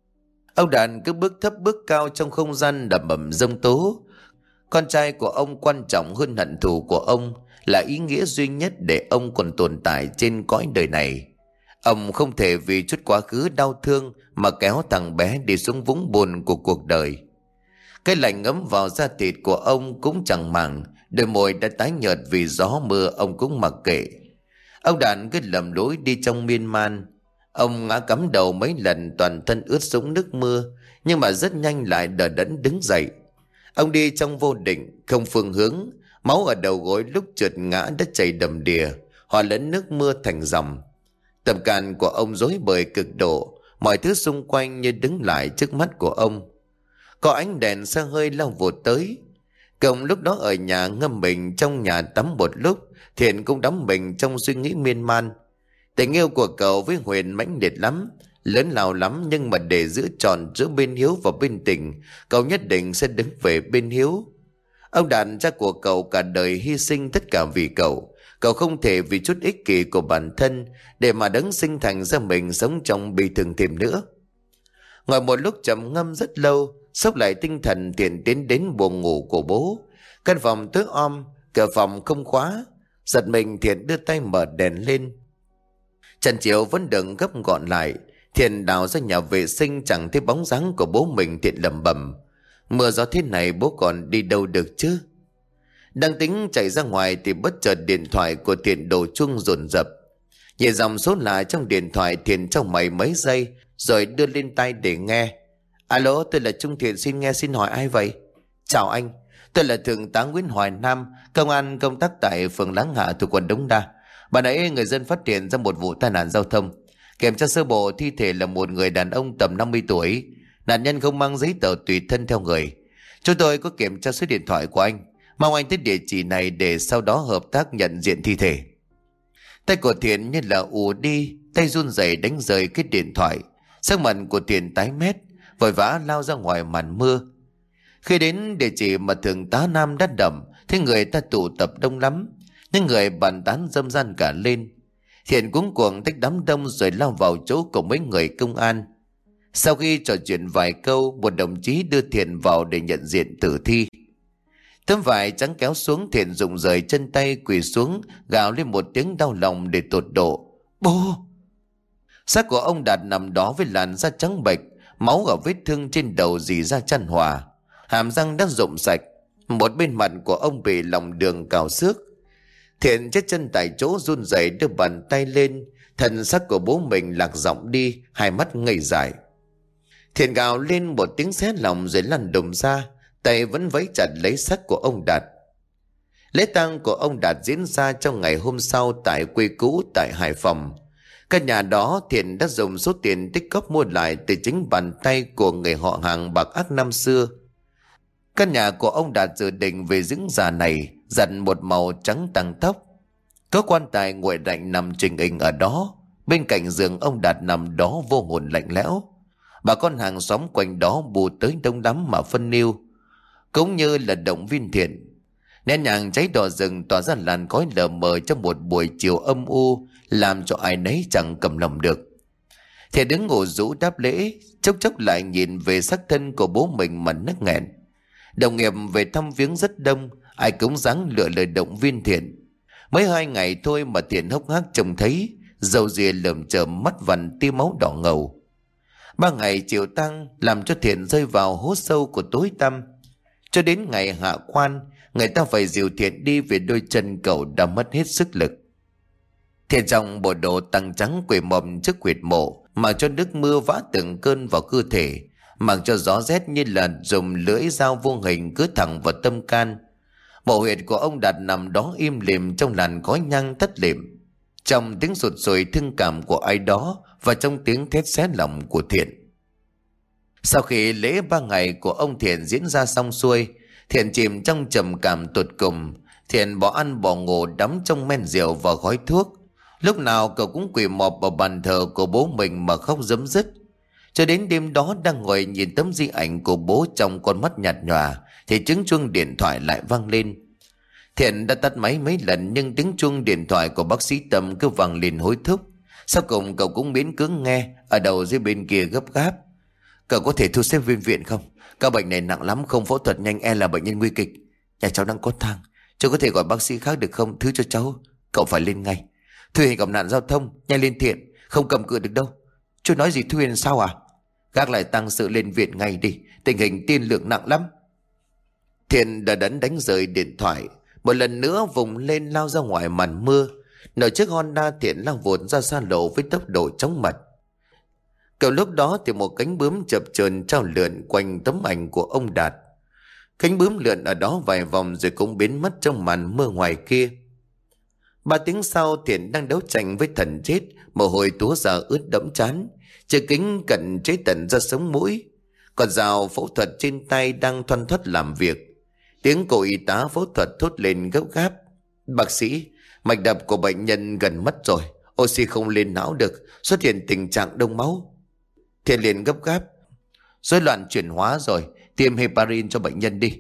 Ông Đạt cứ bước thấp bước cao trong không gian đầm ầm giông tố. Con trai của ông quan trọng hơn hận thù của ông, là ý nghĩa duy nhất để ông còn tồn tại trên cõi đời này. Ông không thể vì chút quá khứ đau thương mà kéo thằng bé đi xuống vũng bùn của cuộc đời. Cái lạnh ngấm vào da thịt của ông cũng chẳng màng, đôi môi đã tái nhợt vì gió mưa ông cũng mặc kệ. Ông Đàn cứ lầm lối đi trong miên man. Ông ngã cắm đầu mấy lần, toàn thân ướt sũng nước mưa, nhưng mà rất nhanh lại đờ đẫn đứng dậy. Ông đi trong vô định, không phương hướng. Máu ở đầu gối lúc trượt ngã đã chảy đầm đìa, hòa lẫn nước mưa thành dòng. Tâm can của ông rối bời cực độ, mọi thứ xung quanh như đứng lại trước mắt của ông. Có ánh đèn xe hơi lao vụt tới. Cậu lúc đó ở nhà ngâm mình trong nhà tắm một lúc, Thiện cũng đắm mình trong suy nghĩ miên man. Tình yêu của cậu với Huyền mãnh liệt lắm, lớn lao lắm, nhưng mà để giữ tròn giữa bên hiếu và bên tình, cậu nhất định sẽ đứng về bên hiếu. Ông Đạt, cha của cậu, cả đời hy sinh tất cả vì cậu. Cậu không thể vì chút ích kỷ của bản thân để mà đấng sinh thành ra mình sống trong bi thương thêm nữa. Ngồi một lúc trầm ngâm rất lâu, xốc lại tinh thần, Thiện tiến đến buồng ngủ của bố. Căn phòng tối om, cửa phòng không khóa. Giật mình, Thiện đưa tay mở đèn lên. Trần chiếu vẫn đừng gấp gọn lại. Thiện đào ra nhà vệ sinh, chẳng thấy bóng dáng của bố mình. Thiện lẩm bẩm: mưa gió thế này bố còn đi đâu được chứ? Đang tính chạy ra ngoài thì bất chợt điện thoại của Thiện đổ chuông dồn dập. Nhìn dòng số lạ trong điện thoại, Thiện trong mày mấy giây rồi đưa lên tai để nghe. Alo, tôi là Trung Thiện, xin hỏi ai vậy? Chào anh, tôi là Thượng tá Nguyễn Hoài Nam, công an công tác tại phường Láng Hạ thuộc quận Đống Đa. Bà nãy người dân phát hiện ra một vụ tai nạn giao thông. Kiểm tra sơ bộ, thi thể là một người đàn ông tầm 50 tuổi. Nạn nhân không mang giấy tờ tùy thân theo người. Chúng tôi có kiểm tra số điện thoại của anh, mong anh tới địa chỉ này để sau đó hợp tác nhận diện thi thể. Tay của Thiện như là ù đi, tay run rẩy đánh rơi cái điện thoại. Sắc mặt của Thiện tái mét, vội vã lao ra ngoài màn mưa. Khi đến địa chỉ mà Thượng tá Nam đã đầm, thấy người ta tụ tập đông lắm, những người bàn tán râm ran cả lên. Thiện cuống cuồng tách đám đông rồi lao vào chỗ của mấy người công an. Sau khi trò chuyện vài câu, một đồng chí đưa Thiện vào để nhận diện tử thi. Tấm vải trắng kéo xuống, Thiện rụng rời chân tay quỳ xuống, gào lên một tiếng đau lòng để tột độ: bố! Xác của ông Đạt nằm đó với làn da trắng bệch, máu ở vết thương trên đầu rỉ ra chan hòa, hàm răng đã rụng sạch. Một bên mặt của ông bị lòng đường cào xước. Thiện chết chân tại chỗ, run rẩy đưa bàn tay lên. Thần sắc của bố mình lạc giọng đi, hai mắt ngây dại. Thiện gào lên một tiếng xé lòng rồi lăn đùng ra, tay vẫn vẫy chặt lấy xác của ông Đạt. Lễ tang của ông Đạt diễn ra trong ngày hôm sau tại quê cũ tại Hải Phòng. Căn nhà đó Thiện đã dùng số tiền tích góp mua lại từ chính bàn tay của người họ hàng bạc ác năm xưa. Căn nhà của ông Đạt dự định về dưỡng già này dặn một màu trắng tăng tóc. Có quan tài nguội lạnh nằm trình hình ở đó. Bên cạnh giường ông Đạt nằm đó vô hồn lạnh lẽo. Bà con hàng xóm quanh đó bù tới đông lắm mà phân niu, cũng như là động viên Thiện. Nén nhang cháy đỏ rừng tỏa ra làn khói lờ mờ trong một buổi chiều âm u, làm cho ai nấy chẳng cầm lòng được. Thiện đứng ngủ rũ đáp lễ, chốc chốc lại nhìn về xác thân của bố mình mà nức nghẹn. Đồng nghiệp về thăm viếng rất đông, ai cũng dáng lựa lời động viên Thiện. Mới 2 ngày thôi mà Thiện hốc hác trông thấy, râu ria lởm chởm, mắt vằn tia máu đỏ ngầu. 3 ngày chiều tang làm cho Thiện rơi vào hố sâu của tối tăm. Cho đến ngày hạ quan, người ta phải dìu Thiện đi vì đôi chân cậu đã mất hết sức lực. Thiện trong bộ đồ tang trắng quỳ mọm trước huyệt mộ, mặc cho nước mưa vã từng cơn vào cơ thể, mặc cho gió rét như là dùng lưỡi dao vô hình cứ thẳng vào tâm can. Mộ huyệt của ông Đạt nằm đó im lìm trong làn khói nhang thất liệm, trong tiếng sụt sùi thương cảm của ai đó và trong tiếng thét xé lòng của Thiện. Sau khi lễ 3 ngày của ông Thiện diễn ra xong xuôi, Thiện chìm trong trầm cảm tột cùng. Thiện bỏ ăn bỏ ngủ, đắm trong men rượu và khói thuốc. Lúc nào cậu cũng quỳ mọp vào bàn thờ của bố mình mà khóc rấm rứt. Cho đến đêm đó đang ngồi nhìn tấm di ảnh của bố trong con mắt nhạt nhòa, thì tiếng chuông điện thoại lại vang lên. Thiện đã tắt máy mấy lần nhưng tiếng chuông điện thoại của bác sĩ Tâm cứ vang lên hối thúc. Sau cùng cậu cũng miễn cưỡng nghe. Ở đầu dưới bên kia gấp gáp: "Cậu có thể thu xếp bên viện không? Các bệnh này nặng lắm, không phẫu thuật nhanh e là bệnh nhân nguy kịch. Nhà cháu đang có thang, cháu có thể gọi bác sĩ khác được không? Thứ cho cháu, cậu phải lên ngay. Thu Huyền gặp nạn giao thông, nhanh lên Thiện, không cầm cự được đâu." "Chú nói gì Thu Huyền sao à?" "Gác lại tang sự lên viện ngay đi, tình hình tiên lượng nặng lắm." Thiện đã đánh rời điện thoại, một lần nữa vùng lên lao ra ngoài màn mưa. Nửa chiếc Honda Thiện lao vụt ra xa lộ với tốc độ chóng mặt. Cậu lúc đó thì một cánh bướm chập chờn trao lượn quanh tấm ảnh của ông Đạt. Cánh bướm lượn ở đó vài vòng rồi cũng biến mất trong màn mưa ngoài kia. 3 tiếng sau, Thiện đang đấu tranh với thần chết, mồ hôi túa ra ướt đẫm trán, chiếc kính cận chế tận ra sống mũi, còn dao phẫu thuật trên tay đang thoăn thoắt làm việc. Tiếng cô y tá phẫu thuật thốt lên gấp gáp: "Bác sĩ, mạch đập của bệnh nhân gần mất rồi, oxy không lên não được, xuất hiện tình trạng đông máu." Thiện liền gấp gáp: "Rối loạn chuyển hóa rồi, tiêm heparin cho bệnh nhân đi."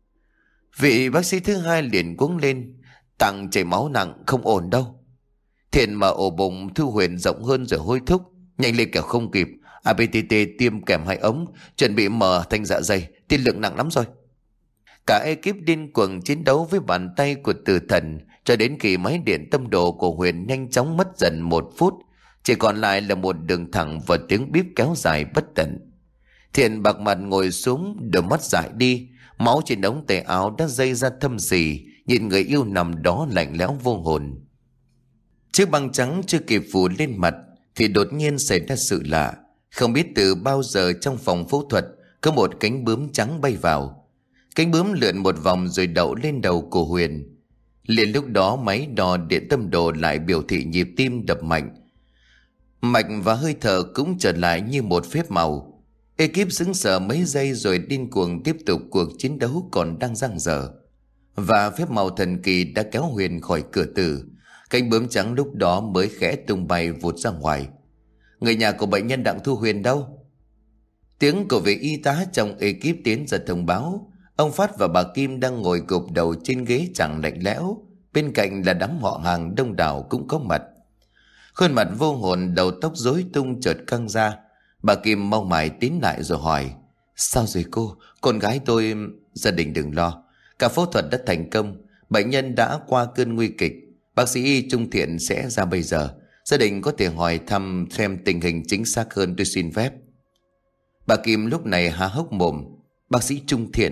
Vị bác sĩ thứ hai liền cuống lên: "Tạng chảy máu nặng, không ổn đâu." Thiện mở ổ bụng Thu Huyền rộng hơn rồi hối thúc: "Nhanh lên kẻo không kịp, APTT tiêm kèm 2 ống, chuẩn bị mở thanh dạ dày, tiên lượng nặng lắm rồi." Cả ekip điên cuồng chiến đấu với bàn tay của tử thần, cho đến khi máy điện tâm đồ của Huyền nhanh chóng mất dần 1 phút, chỉ còn lại là một đường thẳng và tiếng bíp kéo dài bất tận. Thiện bạc mặt ngồi xuống, đôi mắt dại đi, máu trên ống tay áo đã dây ra thâm sỉ, nhìn người yêu nằm đó lạnh lẽo vô hồn. Chiếc băng trắng chưa kịp phủ lên mặt thì đột nhiên xảy ra sự lạ. Không biết từ bao giờ trong phòng phẫu thuật có một cánh bướm trắng bay vào. Cánh bướm lượn một vòng rồi đậu lên đầu của Huyền. Liền lúc đó máy đo điện tâm đồ lại biểu thị nhịp tim đập mạnh. Mạch và hơi thở cũng trở lại như một phép màu. Ekip sững sờ mấy giây rồi điên cuồng tiếp tục cuộc chiến đấu còn đang dang dở. Và phép màu thần kỳ đã kéo Huyền khỏi cửa tử. Cánh bướm trắng lúc đó mới khẽ tung bay vụt ra ngoài. "Người nhà của bệnh nhân Đặng Thu Huyền đâu?" Tiếng của vị y tá trong ekip tiến ra thông báo. Ông Phát và bà Kim đang ngồi gục đầu trên ghế chẳng lạnh lẽo. Bên cạnh là đám họ hàng đông đảo cũng có mặt. Khuôn mặt vô hồn, đầu tóc rối tung chợt căng ra. Bà Kim mau mải tiến lại rồi hỏi: "Sao rồi cô? Con gái tôi..." "Gia đình đừng lo, cả phẫu thuật đã thành công, bệnh nhân đã qua cơn nguy kịch. Bác sĩ Trung Thiện sẽ ra bây giờ. Gia đình có thể hỏi thăm xem tình hình chính xác hơn, tôi xin phép." Bà Kim lúc này há hốc mồm: "Bác sĩ Trung Thiện?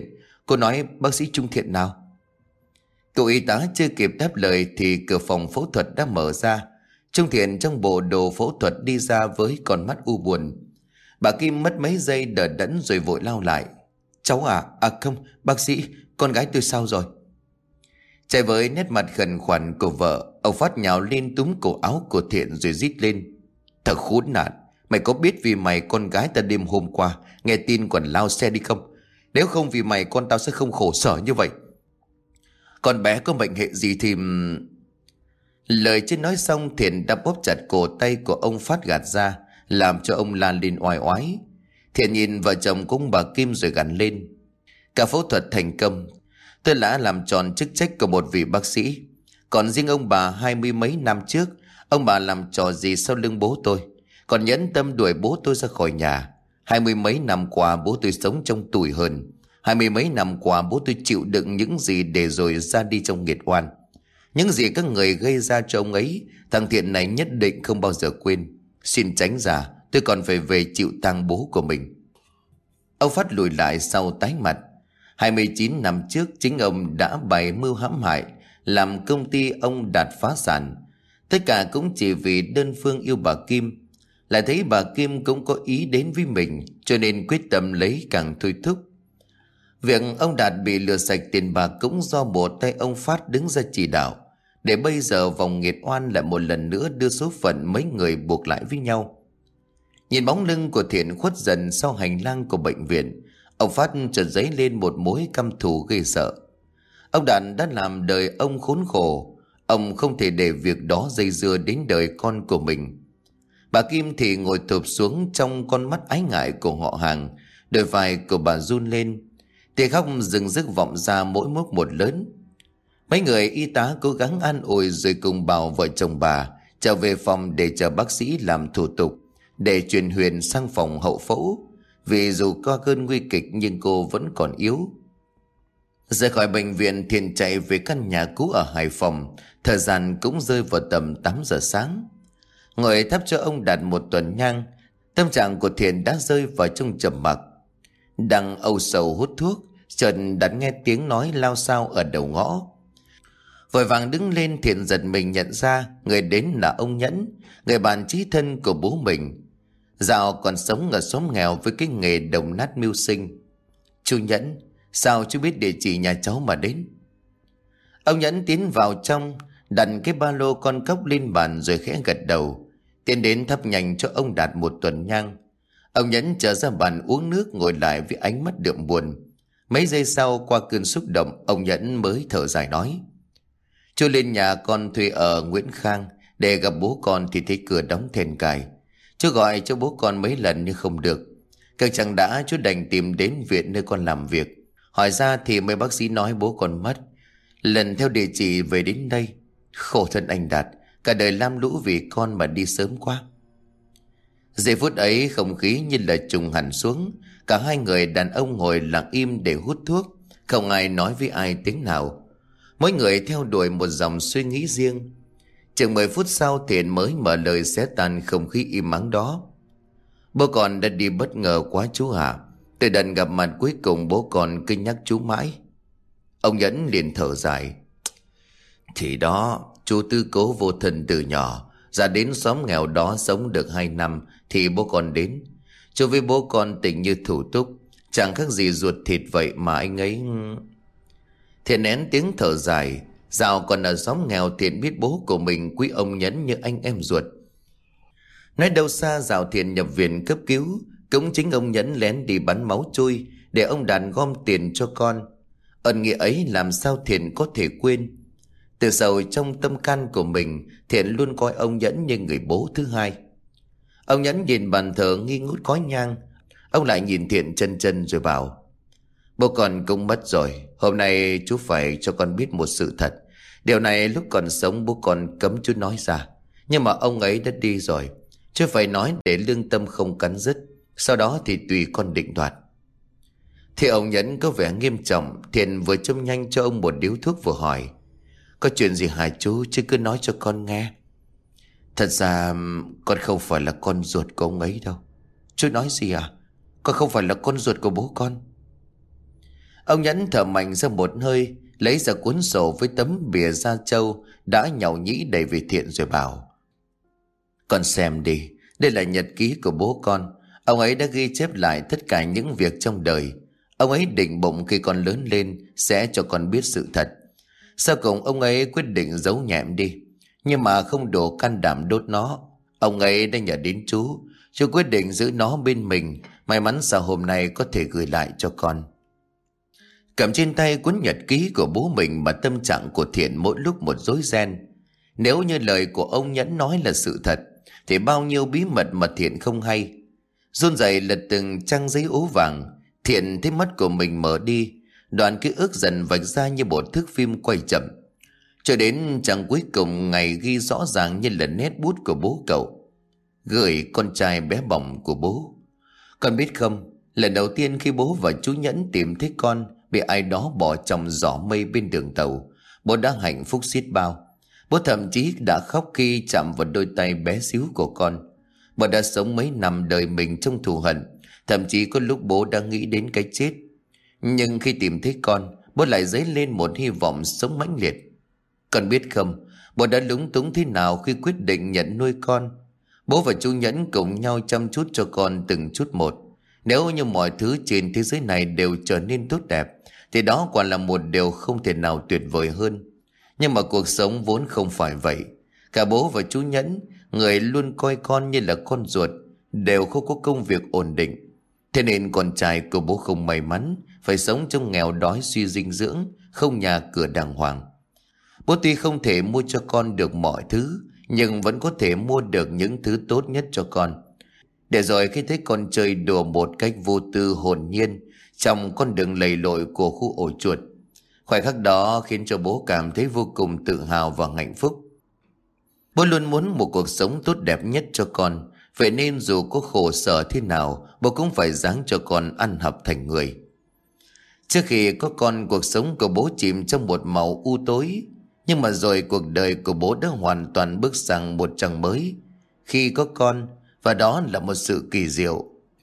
Cô nói bác sĩ Trung Thiện nào? Cậu y tá chưa kịp đáp lời thì cửa phòng phẫu thuật đã mở ra. Trung Thiện trong bộ đồ phẫu thuật đi ra với con mắt u buồn. Bà Kim mất mấy giây đờ đẫn rồi vội lao lại. Cháu à? À không, bác sĩ, con gái tôi sao rồi? Chạy với nét mặt khẩn khoản của vợ, ông Phát nhào lên túm cổ áo của Thiện rồi rít lên. Thật khốn nạn, mày có biết vì mày con gái ta đêm hôm qua nghe tin còn lao xe đi không? Nếu không vì mày con tao sẽ không khổ sở như vậy. Con bé có bệnh hệ gì thì... Lời chưa nói xong Thiện đã bóp chặt cổ tay của ông Phát gạt ra, làm cho ông la lên oai oái. Thiện nhìn vợ chồng cũng bà Kim rồi gằn lên. Cả phẫu thuật thành công, tôi đã làm tròn chức trách của một vị bác sĩ. Còn riêng ông bà 20 mấy năm trước, ông bà làm trò gì sau lưng bố tôi, còn nhẫn tâm đuổi bố tôi ra khỏi nhà. 20 mấy năm qua bố tôi sống trong tủi hờn. 20 mấy năm qua bố tôi chịu đựng những gì để rồi ra đi trong nghiệt oan. Những gì các người gây ra cho ông ấy, thằng Thiện này nhất định không bao giờ quên. Xin tránh ra, tôi còn phải về chịu tang bố của mình. Ông Phát lùi lại sau tái mặt. 29 năm trước chính ông đã bày mưu hãm hại, làm công ty ông Đạt phá sản. Tất cả cũng chỉ vì đơn phương yêu bà Kim. Lại thấy bà Kim cũng có ý đến với mình, cho nên quyết tâm lấy càng thôi thúc. Việc ông Đạt bị lừa sạch tiền bạc cũng do một tay ông Phát đứng ra chỉ đạo, để bây giờ vòng nghiệt oan lại một lần nữa đưa số phận mấy người buộc lại với nhau. Nhìn bóng lưng của Thiện khuất dần sau hành lang của bệnh viện, ông Phát chợt dấy lên một mối căm thù ghê sợ. Ông Đạt đã làm đời ông khốn khổ, ông không thể để việc đó dây dưa đến đời con của mình. Bà Kim thì ngồi thụp xuống trong con mắt ái ngại của họ hàng, đôi vai của bà run lên. Tiếng khóc rừng rức vọng ra mỗi lúc một lớn. Mấy người y tá cố gắng an ủi rồi cùng bảo vợ chồng bà trở về phòng để chờ bác sĩ làm thủ tục để chuyển Huyền sang phòng hậu phẫu, vì dù có cơn nguy kịch nhưng cô vẫn còn yếu. Rời khỏi bệnh viện, Thiện chạy về căn nhà cũ ở Hải Phòng. Thời gian cũng rơi vào tầm 8 giờ sáng. Ngồi thắp cho ông Đạt một tuần nhang, tâm trạng của Thiện đã rơi vào trong trầm mặc. Đang âu sầu hút thuốc, chợt đã nghe tiếng nói lao xao ở đầu ngõ. Vội vàng đứng lên, Thiện giật mình nhận ra người đến là ông Nhẫn, người bạn chí thân của bố mình. Dạo còn sống ở xóm nghèo với cái nghề đồng nát mưu sinh. Chú Nhẫn, sao chú biết địa chỉ nhà cháu mà đến? Ông Nhẫn tiến vào trong, đặt cái ba lô con cốc lên bàn rồi khẽ gật đầu, tiến đến thắp nhành cho ông Đạt một tuần nhang. Ông Nhẫn trở ra bàn uống nước, ngồi lại với ánh mắt đượm buồn. Mấy giây sau, qua cơn xúc động, ông Nhẫn mới thở dài nói: Chú lên nhà con thuê ở Nguyễn Khang để gặp bố con thì thấy cửa đóng then cài. Chú gọi cho bố con mấy lần nhưng không được. Càng chẳng đã, chú đành tìm đến viện nơi con làm việc. Hỏi ra thì mấy bác sĩ nói bố con mất. Lần theo địa chỉ về đến đây. Khổ thân anh Đạt, cả đời lam lũ vì con mà đi sớm quá. Giây phút ấy không khí như là trùng hẳn xuống. Cả hai người đàn ông ngồi lặng im để hút thuốc, không ai nói với ai tiếng nào. Mỗi người theo đuổi một dòng suy nghĩ riêng. Chừng 10 phút sau, Thiện mới mở lời xé tan không khí im ắng đó. Bố con đã đi bất ngờ quá chú hả? Từ lần gặp mặt cuối cùng bố con cứ nhắc chú mãi. Ông Nhẫn liền thở dài. Thì đó, chú tư cố vô thân từ nhỏ, ra đến xóm nghèo đó sống được 2 năm thì bố con đến. Chú với bố con tình như thủ túc, chẳng khác gì ruột thịt vậy mà anh ấy... Thiện nén tiếng thở dài. Dạo còn ở xóm nghèo, Thiện biết bố của mình quý ông Nhẫn như anh em ruột. Nói đâu xa, dạo Thiện nhập viện cấp cứu, cũng chính ông Nhẫn lén đi bắn máu chui để ông Đạt gom tiền cho con. Ơn nghĩa ấy làm sao Thiện có thể quên. Từ sâu trong tâm can của mình, Thiện luôn coi ông Nhẫn như người bố thứ hai. Ông Nhẫn nhìn bàn thờ nghi ngút khói nhang. Ông lại nhìn Thiện chân chân rồi bảo: Bố con cũng mất rồi. Hôm nay chú phải cho con biết một sự thật. Điều này lúc còn sống bố con cấm chú nói ra, nhưng mà ông ấy đã đi rồi, chú phải nói để lương tâm không cắn rứt. Sau đó thì tùy con định đoạt. Thì ông Nhẫn có vẻ nghiêm trọng. Thiện vừa châm nhanh cho ông một điếu thuốc vừa hỏi: Có chuyện gì hả chú, chứ cứ nói cho con nghe. Thật ra con không phải là con ruột của ông ấy đâu. Chú nói gì à? Con không phải là con ruột của bố con. Ông Nhẫn thở mạnh ra một hơi, lấy ra cuốn sổ với tấm bìa da trâu đã nhàu nhĩ đầy về Thiện rồi bảo: Con xem đi, đây là nhật ký của bố con. Ông ấy đã ghi chép lại tất cả những việc trong đời. Ông ấy định bụng khi con lớn lên sẽ cho con biết sự thật. Sau cùng ông ấy quyết định giấu nhẹm đi, nhưng mà không đủ can đảm đốt nó. Ông ấy đã nhờ đến chú quyết định giữ nó bên mình. May mắn sao hôm nay có thể gửi lại cho con. Cầm trên tay cuốn nhật ký của bố mình mà tâm trạng của Thiện mỗi lúc một rối ren. Nếu như lời của ông Nhẫn nói là sự thật thì bao nhiêu bí mật mà Thiện không hay. Run rẩy lật từng trang giấy ố vàng, Thiện thấy mắt của mình mở đi. Đoạn ký ức dần vạch ra như bộ thước phim quay chậm, cho đến trang cuối cùng ngày ghi rõ ràng như là nét bút của bố cậu: Gửi con trai bé bỏng của bố. Con biết không, lần đầu tiên khi bố và chú Nhẫn tìm thấy con bị ai đó bỏ trong giỏ mây bên đường tàu, bố đã hạnh phúc xiết bao. Bố thậm chí đã khóc khi chạm vào đôi tay bé xíu của con. Bố đã sống mấy năm đời mình trong thù hận, thậm chí có lúc bố đã nghĩ đến cái chết. Nhưng khi tìm thấy con, bố lại dấy lên một hy vọng sống mãnh liệt. Con biết không, bố đã lúng túng thế nào khi quyết định nhận nuôi con. Bố và chú Nhẫn cùng nhau chăm chút cho con từng chút một. Nếu như mọi thứ trên thế giới này đều trở nên tốt đẹp thì đó quả là một điều không thể nào tuyệt vời hơn. Nhưng mà cuộc sống vốn không phải vậy. Cả bố và chú Nhẫn, người luôn coi con như là con ruột, đều không có công việc ổn định. Thế nên con trai của bố không may mắn, phải sống trong nghèo đói suy dinh dưỡng, không nhà cửa đàng hoàng. Bố tuy không thể mua cho con được mọi thứ, nhưng vẫn có thể mua được những thứ tốt nhất cho con. Để rồi khi thấy con chơi đùa một cách vô tư hồn nhiên trong con đường lầy lội của khu ổ chuột, khoảnh khắc đó khiến cho bố cảm thấy vô cùng tự hào và hạnh phúc. Bố luôn muốn một cuộc sống tốt đẹp nhất cho con, vậy nên dù có khổ sở thế nào, bố cũng phải ráng cho con ăn học thành người. Trước khi có con, cuộc sống của bố chìm trong một màu u tối. Nhưng mà rồi cuộc đời của bố đã hoàn toàn bước sang một trang mới khi có con, và đó là một sự kỳ diệu.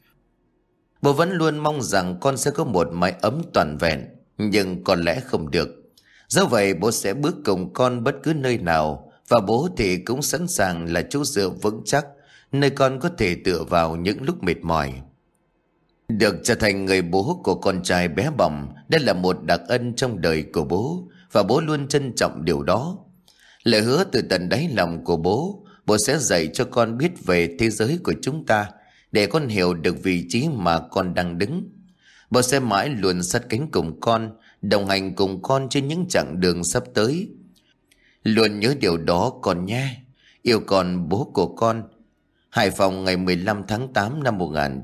Bố vẫn luôn mong rằng con sẽ có một mái ấm toàn vẹn, nhưng có lẽ không được. Do vậy bố sẽ bước cùng con bất cứ nơi nào, và bố thì cũng sẵn sàng là chỗ dựa vững chắc, nơi con có thể tựa vào những lúc mệt mỏi. Được trở thành người bố của con trai bé bỏng, đây là một đặc ân trong đời của bố, và bố luôn trân trọng điều đó. Lời hứa từ tận đáy lòng của bố, bố sẽ dạy cho con biết về thế giới của chúng ta, để con hiểu được vị trí mà con đang đứng. Bố sẽ mãi luôn sát cánh cùng con, đồng hành cùng con trên những chặng đường sắp tới. Luôn nhớ điều đó con nhé. Yêu con, bố của con. Hải Phòng, ngày 15 tháng 8 năm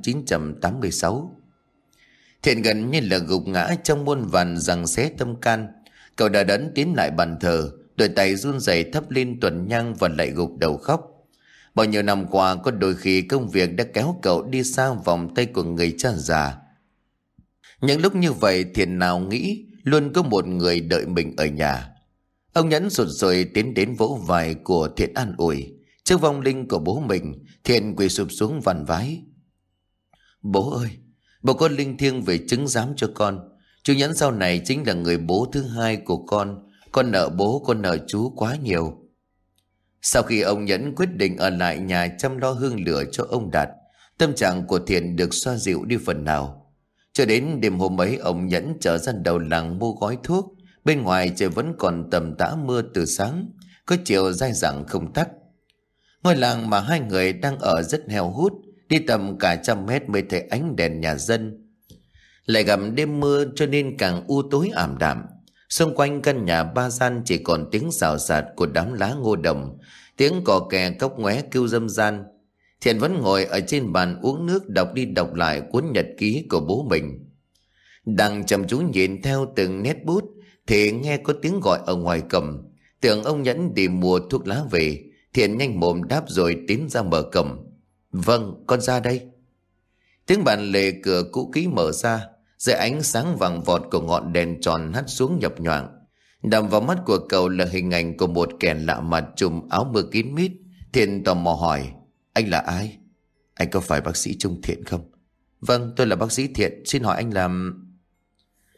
1986. Thiện gần như là gục ngã trong muôn vàn giằng xé tâm can. Cậu đã đẫn tiến lại bàn thờ, đôi tay run rẩy thắp lên tuần nhang và lại gục đầu khóc. Bao nhiêu năm qua, có đôi khi công việc đã kéo cậu đi xa vòng tay của người cha già. Những lúc như vậy, Thiện nào nghĩ luôn có một người đợi mình ở nhà. Ông Nhẫn sụt sùi tiến đến vỗ vai của Thiện an ủi. Trước vong linh của bố mình, Thiện quỳ sụp xuống vàn vái. Bố ơi, bố có linh thiêng về chứng giám cho con. Chú Nhẫn sau này chính là người bố thứ hai của con. Con nợ bố, con nợ chú quá nhiều. Sau khi ông Nhẫn quyết định ở lại nhà chăm lo hương lửa cho ông Đạt, tâm trạng của Thiện được xoa dịu đi phần nào. Cho đến đêm hôm ấy, ông Nhẫn trở ra đầu làng mua gói thuốc. Bên ngoài trời vẫn còn tầm tã mưa từ sáng, có chiều dai dẳng không tắt. Ngôi làng mà hai người đang ở rất heo hút, đi tầm cả 100 mét mới thấy ánh đèn nhà dân. Lại gặp đêm mưa cho nên càng u tối ảm đạm. Xung quanh căn nhà ba gian chỉ còn tiếng xào xạc của đám lá ngô đồng, tiếng cò kè cóc ngoé kêu râm ran. Thiện vẫn ngồi ở trên bàn uống nước, đọc đi đọc lại cuốn nhật ký của bố mình. Đang chăm chú nhìn theo từng nét bút thì nghe có tiếng gọi ở ngoài cổng. Tưởng ông Nhẫn đi mua thuốc lá về. Thiện nhanh mồm đáp rồi tiến ra mở cổng. Vâng, con ra đây. Tiếng bàn lề cửa cũ kỹ mở ra, dưới ánh sáng vàng vọt của ngọn đèn tròn hắt xuống nhập nhoạng. Đập vào mắt của cậu là hình ảnh của một kẻ lạ mặt trùm áo mưa kín mít. Thiện tò mò hỏi, anh là ai? Anh có phải bác sĩ Trung Thiện không? Vâng, tôi là bác sĩ Thiện, xin hỏi anh làm...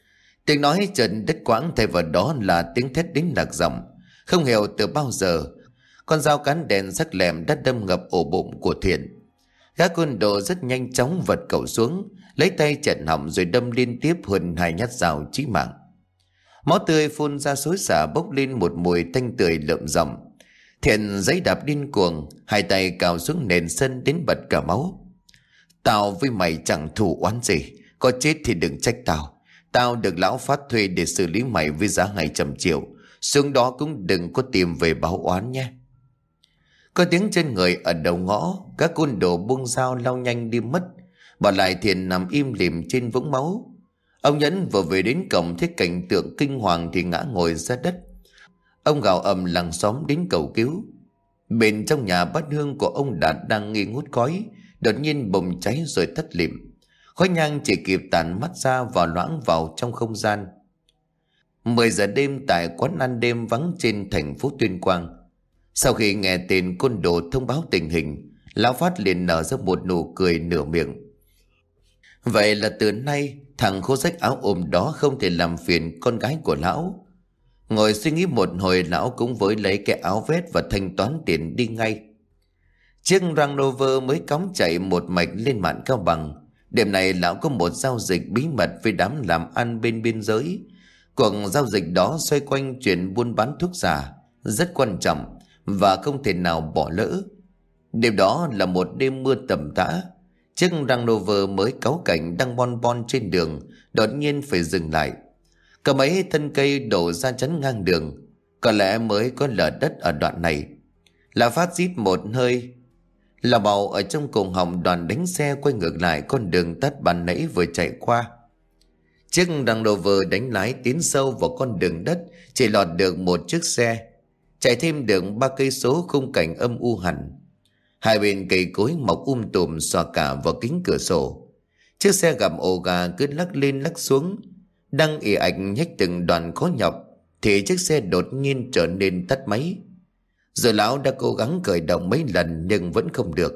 Tiếng nói chợt đứt quãng, thay vào đó là tiếng thét đến lạc giọng. Không hiểu từ bao giờ con dao cán đèn sắc lẹm đã đâm ngập ổ bụng của Thiện. Gã côn đồ rất nhanh chóng vật cậu xuống, lấy tay chặn họng rồi đâm liên tiếp hơn 2 nhát dao chí mạng. Máu tươi phun ra xối xả, bốc lên một mùi tanh tưởi lợm giọng. Thiện giãy đạp điên cuồng, 2 tay cào xuống nền sân đến bật cả máu. Tao với mày chẳng thù oán gì, có chết thì đừng trách tao. Tao được lão Phát thuê để xử lý mày với giá 200 triệu. Xuống đó cũng đừng có tìm về báo oán nhé. Có tiếng chân người ở đầu ngõ, các côn đồ buông dao lao nhanh đi mất, bỏ lại Thiện nằm im lìm trên vũng máu. Ông Nhẫn vừa về đến cổng thấy cảnh tượng kinh hoàng thì ngã ngồi ra đất. Ông gào ầm làng xóm đến cầu cứu. Bên trong nhà bát hương của ông Đạt đang nghi ngút khói, đột nhiên bùng cháy rồi tắt lịm. Khói nhang chỉ kịp tàn mắt ra và loãng vào trong không gian. 10 giờ đêm tại quán ăn đêm vắng trên thành phố Tuyên Quang. Sau khi nghe tên côn đồ thông báo tình hình, lão Phát liền nở ra một nụ cười nửa miệng. Vậy là từ nay thằng khố rách áo ôm đó không thể làm phiền con gái của lão. Ngồi suy nghĩ một hồi, lão cũng với lấy cái áo vest và thanh toán tiền đi ngay. Chiếc Range Rover mới cóng chạy một mạch lên mạn Cao Bằng. Đêm này lão có một giao dịch bí mật với đám làm ăn bên biên giới. Cuộc giao dịch đó xoay quanh chuyện buôn bán thuốc giả, rất quan trọng và không thể nào bỏ lỡ. Đêm đó là một đêm mưa tầm tã. Chiếc Range Rover mới cáu cảnh đang bon bon trên đường đột nhiên phải dừng lại. Cả mấy thân cây đổ ra chắn ngang đường. Có lẽ mới có lở đất ở đoạn này. Là Phát rít một hơi, là bầu ở trong cùng họng, đoàn đánh xe quay ngược lại con đường tắt ban nãy vừa chạy qua. Chiếc Range Rover đánh lái tiến sâu vào con đường đất, chỉ lọt được một chiếc xe. Chạy thêm được 3 cây số, khung cảnh âm u hẳn. Hai bên cây cối mọc tùm xòa cả vào kính cửa sổ. Chiếc xe gặp ổ gà cứ lắc lên lắc xuống, đang ì ạch nhách từng đoạn khó nhọc thì chiếc xe đột nhiên trở nên tắt máy. Rồi lão đã cố gắng khởi động mấy lần nhưng vẫn không được.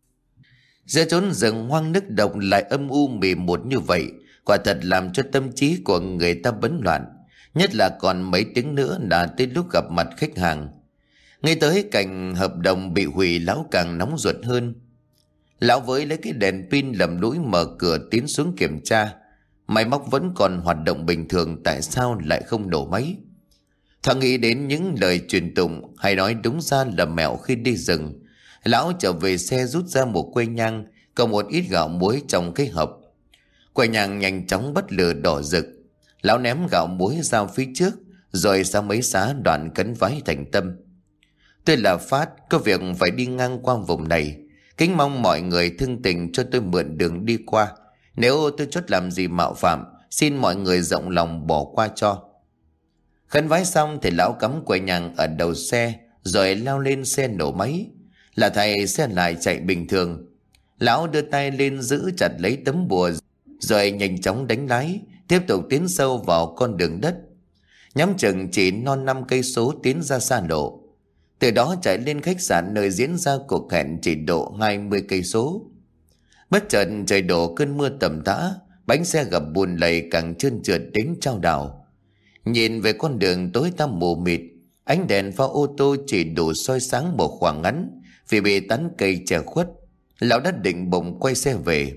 Giữa chốn rừng hoang nước độc lại âm u mì một như vậy, quả thật làm cho tâm trí của người ta bấn loạn. Nhất là còn mấy tiếng nữa là tới lúc gặp mặt khách hàng. Ngay tới cảnh hợp đồng bị hủy, lão càng nóng ruột hơn. Lão với lấy cái đèn pin lầm lũi mở cửa tiến xuống kiểm tra. Máy móc vẫn còn hoạt động bình thường, tại sao lại không nổ máy? Thoáng nghĩ đến những lời truyền tụng, hay nói đúng ra là mẹo khi đi rừng, lão trở về xe rút ra một que nhang cộng một ít gạo muối trong cái hộp. Que nhang nhanh chóng bắt lửa đỏ rực. Lão ném gạo muối ra phía trước, rồi sang mấy xá đoạn cấn vái thành tâm. Tôi là Phát, có việc phải đi ngang qua vùng này, kính mong mọi người thương tình cho tôi mượn đường đi qua. Nếu tôi chót làm gì mạo phạm, xin mọi người rộng lòng bỏ qua cho. Khấn vái xong thì lão cắm que nhang ở đầu xe, rồi lao lên xe nổ máy. Là thầy xe lại chạy bình thường. Lão đưa tay lên giữ chặt lấy tấm bùa, rồi nhanh chóng đánh lái, tiếp tục tiến sâu vào con đường đất. Nhắm chừng chỉ non 5 cây số tiến ra xa lộ. Từ đó chạy lên khách sạn nơi diễn ra cuộc hẹn chỉ độ 20 cây số. Bất chợt trời đổ cơn mưa tầm tã, bánh xe gặp bùn lầy càng trơn trượt đến chao đảo. Nhìn về con đường tối tăm mù mịt, ánh đèn pha ô tô chỉ đủ soi sáng một khoảng ngắn vì bị tán cây che khuất. Lão đã định bụng quay xe về.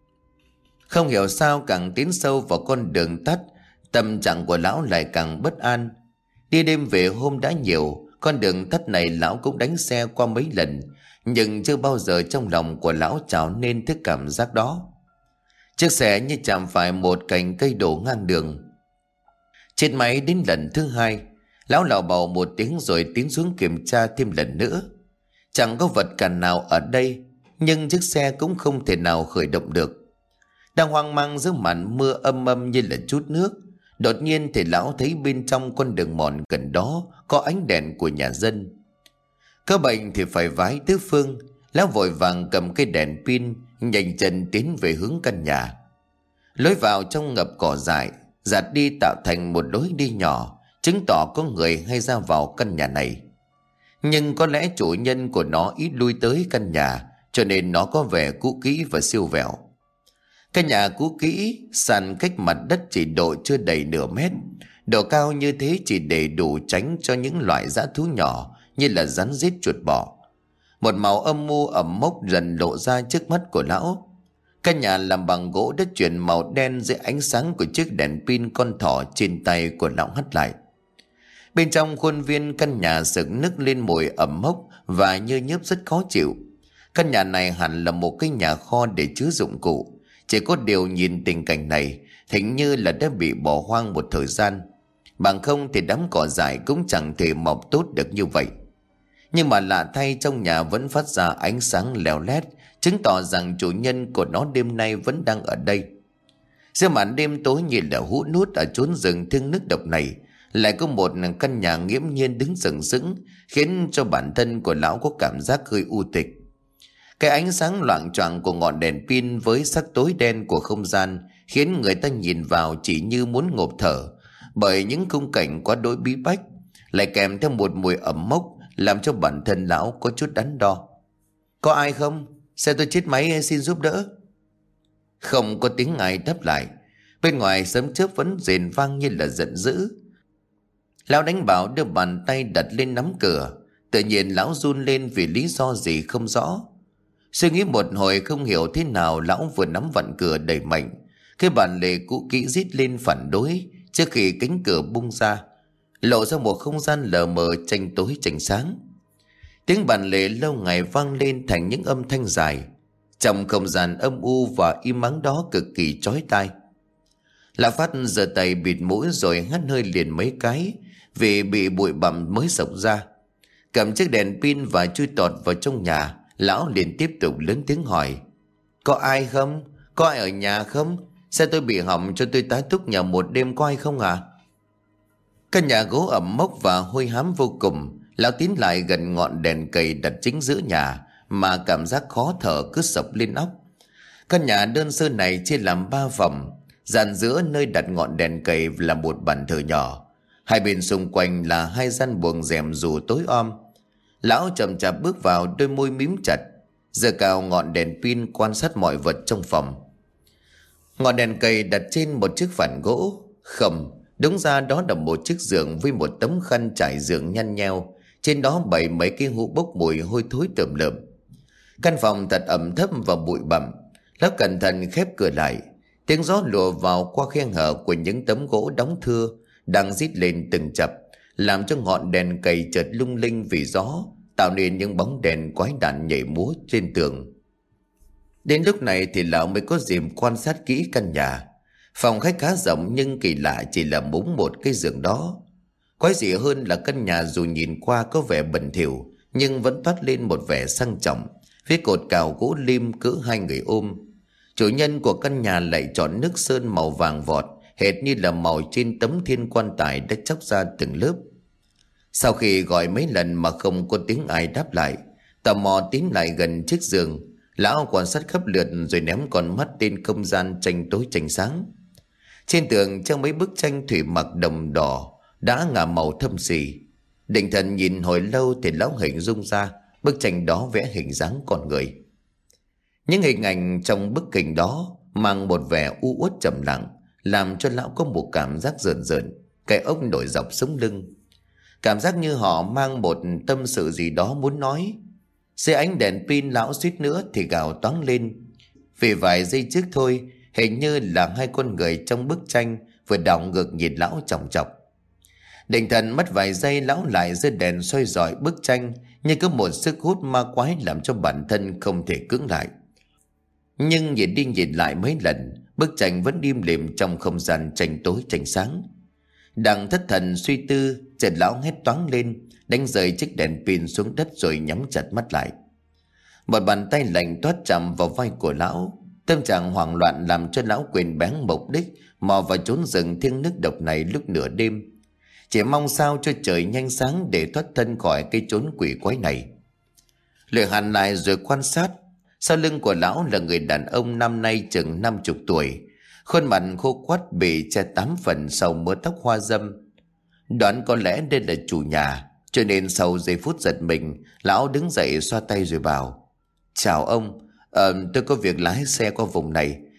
Không hiểu sao càng tiến sâu vào con đường tắt, tâm trạng của lão lại càng bất an. Đi đêm về hôm đã nhiều, con đường tắt này lão cũng đánh xe qua mấy lần, nhưng chưa bao giờ trong lòng của lão trào nên thứ cảm giác đó. Chiếc xe như chạm phải một cành cây đổ ngang đường. Chết máy đến lần thứ 2, lão lảo bầu một tiếng rồi tiến xuống kiểm tra thêm lần nữa. Chẳng có vật cản nào ở đây, nhưng chiếc xe cũng không thể nào khởi động được. Đang hoang mang giữa màn mưa âm như là chút nước, đột nhiên thì lão thấy bên trong con đường mòn gần đó có ánh đèn của nhà dân. Có bệnh thì phải vái tứ phương. Lão vội vàng cầm cây đèn pin, nhanh chân tiến về hướng căn nhà. Lối vào trong ngập cỏ dại, dạt đi tạo thành một lối đi nhỏ, chứng tỏ có người hay ra vào căn nhà này. Nhưng có lẽ chủ nhân của nó ít lui tới căn nhà, cho nên nó có vẻ cũ kỹ và siêu vẹo. Căn nhà cũ kỹ, sàn cách mặt đất chỉ độ chưa đầy nửa mét. Độ cao như thế chỉ để đủ tránh cho những loại dã thú nhỏ như là rắn rết, chuột bọ. Một màu âm u ẩm mốc dần lộ ra trước mắt của lão. Căn nhà làm bằng gỗ đất chuyển màu đen dưới ánh sáng của chiếc đèn pin con thỏ trên tay của lão hắt lại. Bên trong khuôn viên căn nhà sực nức lên mùi ẩm mốc và nhơ nhớp rất khó chịu. Căn nhà này hẳn là một cái nhà kho để chứa dụng cụ. Chỉ có điều nhìn tình cảnh này, hình như là đã bị bỏ hoang một thời gian. Bằng không thì đám cỏ dại cũng chẳng thể mọc tốt được như vậy. Nhưng mà lạ thay, trong nhà vẫn phát ra ánh sáng leo lét, chứng tỏ rằng chủ nhân của nó đêm nay vẫn đang ở đây. Giữa màn đêm tối như là hũ nút ở chốn rừng thiêng nước độc này, lại có một căn nhà nghiễm nhiên đứng sừng sững, khiến cho bản thân của lão có cảm giác hơi u tịch. Cái ánh sáng loạng choạng của ngọn đèn pin với sắc tối đen của không gian khiến người ta nhìn vào chỉ như muốn ngộp thở, bởi những khung cảnh quá đỗi bí bách, lại kèm theo một mùi ẩm mốc làm cho bản thân lão có chút đắn đo. Có ai không? Xe tôi chết máy, xin giúp đỡ. Không có tiếng ai đáp lại. Bên ngoài sấm chớp vẫn rền vang như là giận dữ. Lão đánh bảo đưa bàn tay đặt lên nắm cửa. Tự nhiên lão run lên vì lý do gì không rõ. Suy nghĩ một hồi không hiểu thế nào, lão vừa nắm vặn cửa đẩy mạnh, cái bàn lề cũ kỹ rít lên phản đối trước khi cánh cửa bung ra, lộ ra một không gian lờ mờ tranh tối tranh sáng. Tiếng bàn lề lâu ngày vang lên thành những âm thanh dài, trong không gian âm u và im ắng đó cực kỳ chói tai. Lão Phát giơ tay bịt mũi rồi hắt hơi liền mấy cái vì bị bụi bặm mới xộc ra. Cầm chiếc đèn pin và chui tọt vào trong nhà. Lão liền tiếp tục lớn tiếng hỏi: Có ai không? Có ai ở nhà không? Xe tôi bị hỏng, cho tôi tá túc nhờ một đêm, có ai không à? Căn nhà gỗ ẩm mốc và hôi hám vô cùng. Lão tiến lại gần ngọn đèn cầy đặt chính giữa nhà mà cảm giác khó thở cứ sộc lên óc. Căn nhà đơn sơ này chia làm 3 phòng. Dàn giữa nơi đặt ngọn đèn cầy là một bàn thờ nhỏ. Hai bên xung quanh là 2 gian buồng rèm dù tối om. Lão chậm chạp bước vào, đôi môi mím chặt, giơ cao ngọn đèn pin quan sát mọi vật trong phòng. Ngọn đèn cầy đặt trên một chiếc phản gỗ. Không, đúng ra đó là một chiếc giường với một tấm khăn trải giường nhăn nheo. Trên đó bày mấy cái hũ bốc mùi hôi thối tởm lợm. Căn phòng thật ẩm thấp và bụi bặm. Lão cẩn thận khép cửa lại. Tiếng gió lùa vào qua khe hở của những tấm gỗ đóng thưa đang rít lên từng chập, làm cho ngọn đèn cầy chợt lung linh vì gió, tạo nên những bóng đèn quái đản nhảy múa trên tường. Đến lúc này thì lão mới có dịp quan sát kỹ căn nhà. Phòng khách khá rộng nhưng kỳ lạ chỉ là mỗi một cái giường đó. Quái dị hơn là căn nhà dù nhìn qua có vẻ bẩn thỉu nhưng vẫn toát lên một vẻ sang trọng, với cột cào gỗ lim cỡ 2 người ôm. Chủ nhân của căn nhà lại chọn nước sơn màu vàng vọt, hệt như là màu trên tấm thiên quan tài đã chóc ra từng lớp. Sau khi gọi mấy lần mà không có tiếng ai đáp lại, tò mò tiến lại gần chiếc giường. Lão quan sát khắp lượt rồi ném con mắt lên không gian tranh tối tranh sáng. Trên tường treo mấy bức tranh thủy mặc đồng đỏ đã ngả màu thâm sì. Định thần nhìn hồi lâu thì lão hình dung ra bức tranh đó vẽ hình dáng con người. Những hình ảnh trong bức hình đó mang một vẻ u uất trầm lặng, làm cho lão có một cảm giác rợn rợn, cái ốc nổi dọc sống lưng. Cảm giác như họ mang một tâm sự gì đó muốn nói. Dưới ánh đèn pin, lão suýt nữa thì gào toáng lên. Vì vài giây trước thôi, hình như là 2 con người trong bức tranh vừa đảo ngược nhìn lão chòng chọc. Định thần mất vài giây, lão lại giơ đèn soi rọi bức tranh, như có một sức hút ma quái làm cho bản thân không thể cưỡng lại. Nhưng nhìn đi nhìn lại mấy lần, bức tranh vẫn im lìm trong không gian tranh tối tranh sáng. Đang thất thần suy tư, chợt lão hét toáng lên, đánh rơi chiếc đèn pin xuống đất rồi nhắm chặt mắt lại. Một bàn tay lạnh toát chạm vào vai của lão. Tâm trạng hoảng loạn làm cho lão quên bén mục đích mò vào chốn rừng thiêng nước độc này lúc nửa đêm, chỉ mong sao cho trời nhanh sáng để thoát thân khỏi cái chốn quỷ quái này. Lười hẳn lại rồi quan sát. Sau lưng của lão là người đàn ông năm nay chừng 50 tuổi, khuôn mặt khô quắt bị che 8 phần sau mớ tóc hoa râm. Đoán có lẽ đây là chủ nhà, cho nên sau giây phút giật mình, lão đứng dậy xoa tay rồi bảo: Chào ông, tôi có việc lái xe qua vùng này,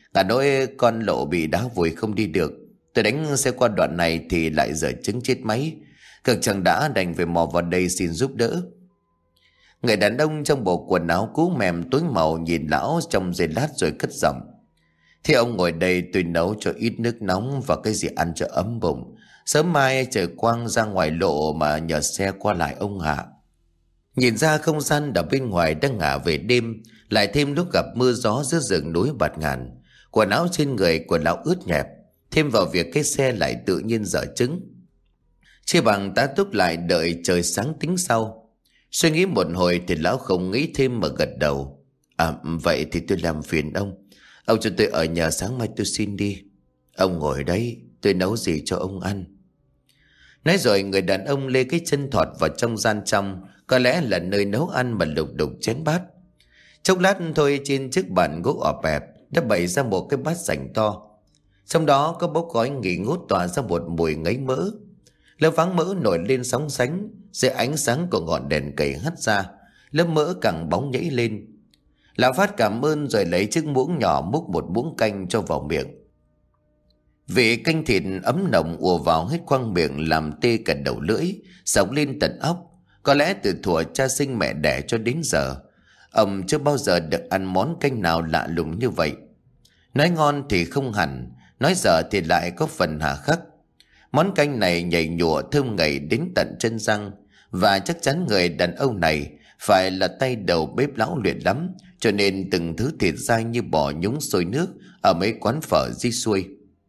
Cả nỗi con lộ bị đá vùi không đi được. Tôi đánh xe qua đoạn này thì lại dở chứng chết máy. Cực chẳng đã đành phải mò vào đây xin giúp đỡ. Người đàn ông trong bộ quần áo cũ mềm tối màu nhìn lão trong giây lát rồi cất giọng: Thế ông ngồi đây, tôi nấu cho ít nước nóng và cái gì ăn cho ấm bụng. Sớm mai trời quang ra ngoài lộ mà nhờ xe qua lại ông hạ. Nhìn ra không gian ở bên ngoài đang ngả về đêm, lại thêm lúc gặp mưa gió giữa rừng núi bạt ngàn. Quần áo trên người của lão ướt nhẹp, thêm vào việc cái xe lại tự nhiên dở chứng. Chia bằng tá túc lại đợi trời sáng tính sau. Suy nghĩ một hồi thì lão không nghĩ thêm mà gật đầu. Vậy thì tôi làm phiền ông. Ông cho tôi ở nhà, sáng mai tôi xin đi. Ông ngồi đấy, tôi nấu gì cho ông ăn. Nói rồi người đàn ông lê cái chân thọt vào trong gian trong, có lẽ là nơi nấu ăn mà lục đục chén bát. Chốc lát thôi, trên chiếc bàn gỗ ọp ẹp đã bày ra một cái bát sành to. Trong đó có bốc khói nghi ngút tỏa ra một mùi ngấy mỡ. Lớp váng mỡ nổi lên sóng sánh dưới ánh sáng của ngọn đèn cầy hắt ra, lớp mỡ càng bóng nhảy lên. Lão Phát cảm ơn rồi lấy chiếc muỗng nhỏ múc một muỗng canh cho vào miệng. Vị canh thịt ấm nồng ùa vào hết khoang miệng làm tê cả đầu lưỡi, xộc lên tận óc. Có lẽ từ thuở cha sinh mẹ đẻ cho đến giờ, ông chưa bao giờ được ăn món canh nào lạ lùng như vậy. Nói ngon thì không hẳn, nói dở thì lại có phần hà khắc. Món canh này nhảy nhụa thơm ngậy đến tận chân răng, và chắc chắn người đàn ông này phải là tay đầu bếp lão luyện lắm, cho nên từng thứ thịt dai như bò nhúng sôi nước ở mấy quán phở di xuôi.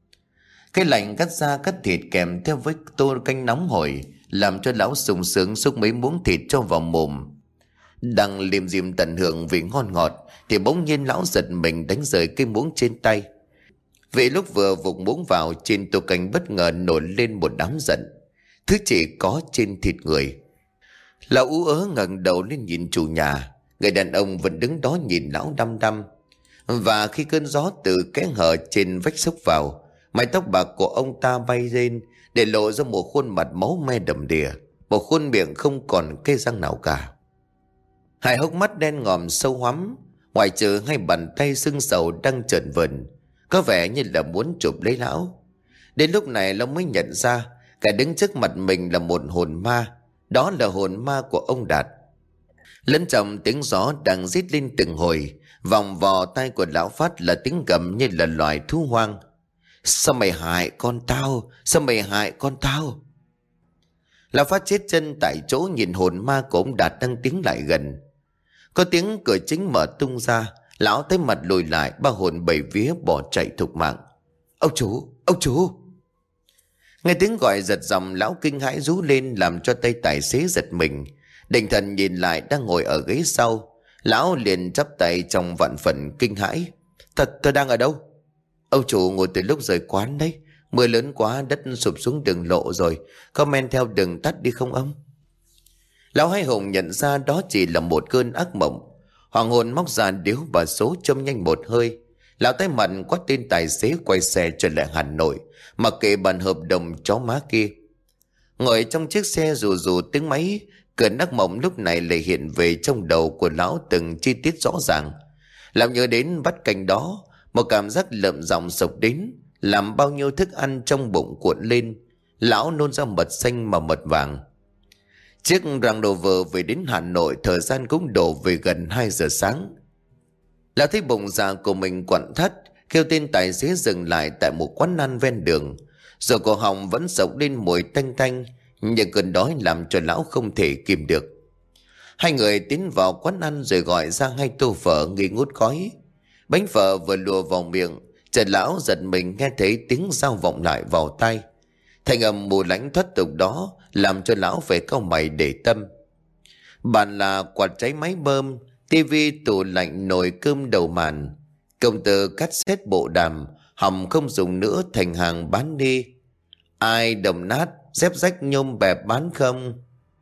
Cái lạnh cắt da cắt thịt kèm theo với tô canh nóng hổi làm cho lão sung sướng xúc mấy muỗng thịt cho vào mồm. Đang liêm diêm tận hưởng vị ngon ngọt thì bỗng nhiên lão giật mình đánh rơi cái muỗng trên tay. Vì lúc vừa vụt muỗng vào, trên tô canh bất ngờ nổi lên một đám giận, thứ chỉ có trên thịt người. Lão ú ớ ngẩng đầu lên nhìn chủ nhà. Người đàn ông vẫn đứng đó nhìn lão đăm đăm. Và khi cơn gió từ kẽ hở trên vách xốc vào, mái tóc bạc của ông ta bay lên để lộ ra một khuôn mặt máu me đầm đìa, một khuôn miệng không còn cây răng nào cả. Hai hốc mắt đen ngòm sâu hoắm, ngoại trừ hai bàn tay sưng sầu đang trợn vờn, có vẻ như là muốn chụp lấy lão. Đến lúc này lão mới nhận ra cả đứng trước mặt mình là một hồn ma. Đó là hồn ma của ông Đạt. Lẫn trong tiếng gió đang rít lên từng hồi, vòng vào tai của lão Phát là tiếng gầm như là loài thú hoang. Sao mày hại con tao? Sao mày hại con tao? Lão Phát chết chân tại chỗ nhìn hồn ma của ông Đạt đang tiến lại gần. Có tiếng cửa chính mở tung ra, lão thấy mặt lùi lại, ba hồn bảy vía bỏ chạy thục mạng. Ông chủ, ông chủ! Nghe tiếng gọi giật giọng, lão kinh hãi rú lên làm cho tay tài xế giật mình. Định thần nhìn lại đang ngồi ở ghế sau, lão liền chắp tay trong vạn phần kinh hãi. Tôi đang ở đâu? Ông chủ ngồi từ lúc rời quán đấy. Mưa lớn quá, đất sụp xuống đường lộ rồi. Có men theo đường tắt đi không ông? Lão Hai Hùng nhận ra đó chỉ là một cơn ác mộng. Hoàng hồn móc ra điếu bà số châm nhanh một hơi. Lão tái mặt quát tên tài xế quay xe trở lại Hà Nội, mặc kệ bản hợp đồng chó má kia. Ngồi trong chiếc xe rù rù tiếng máy, cơn ác mộng lúc này lại hiện về trong đầu của lão từng chi tiết rõ ràng. Lão nhớ đến bát canh đó, một cảm giác lợm giọng sộc đến, làm bao nhiêu thức ăn trong bụng cuộn lên. Lão nôn ra mật xanh mà mật vàng. Chiếc Range Rover về đến Hà Nội, thời gian cũng đổ về gần 2 giờ sáng. Lão thấy bụng dạ của mình quặn thắt, kêu tên tài xế dừng lại tại một quán ăn ven đường. Rồi cổ họng vẫn sộc lên mùi tanh tanh, nhưng cơn đói làm cho lão không thể kìm được. Hai người tiến vào quán ăn rồi gọi ra 2 tô phở nghi ngút khói. Bánh phở vừa lùa vào miệng, chợt lão giật mình nghe thấy tiếng dao vọng lại vào tai. Thành âm mù lãnh thoát tục đó làm cho lão phải cau mày để tâm. Bàn là quạt cháy máy bơm, tivi, tủ lạnh, nồi cơm đầu màn, công tơ cassette, bộ đàm hỏng không dùng nữa thành hàng bán đi. Ai đồng nát, dép rách, nhôm bẹp bán không?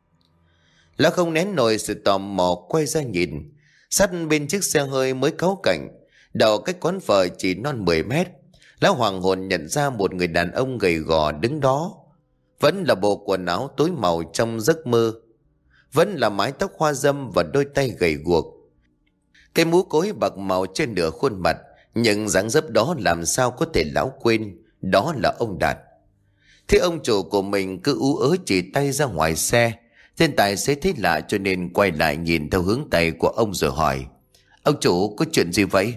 Lão không nén nổi sự tò mò quay ra nhìn. Sát bên chiếc xe hơi mới cáu cảnh, đầu cách quán phở chỉ non 10 mét, lão hoàng hồn nhận ra một người đàn ông gầy gò đứng đó. Vẫn là bộ quần áo tối màu trong giấc mơ, vẫn là mái tóc hoa râm và đôi tay gầy guộc. Cái mũ cối bạc màu trên nửa khuôn mặt Nhưng dáng dấp đó làm sao có thể lão quên, đó là ông Đạt. Thế ông chủ của mình cứ ú ớ chỉ tay ra ngoài xe. Tên tài xế thấy lạ cho nên quay lại nhìn theo hướng tay của ông rồi hỏi: Ông chủ có chuyện gì vậy?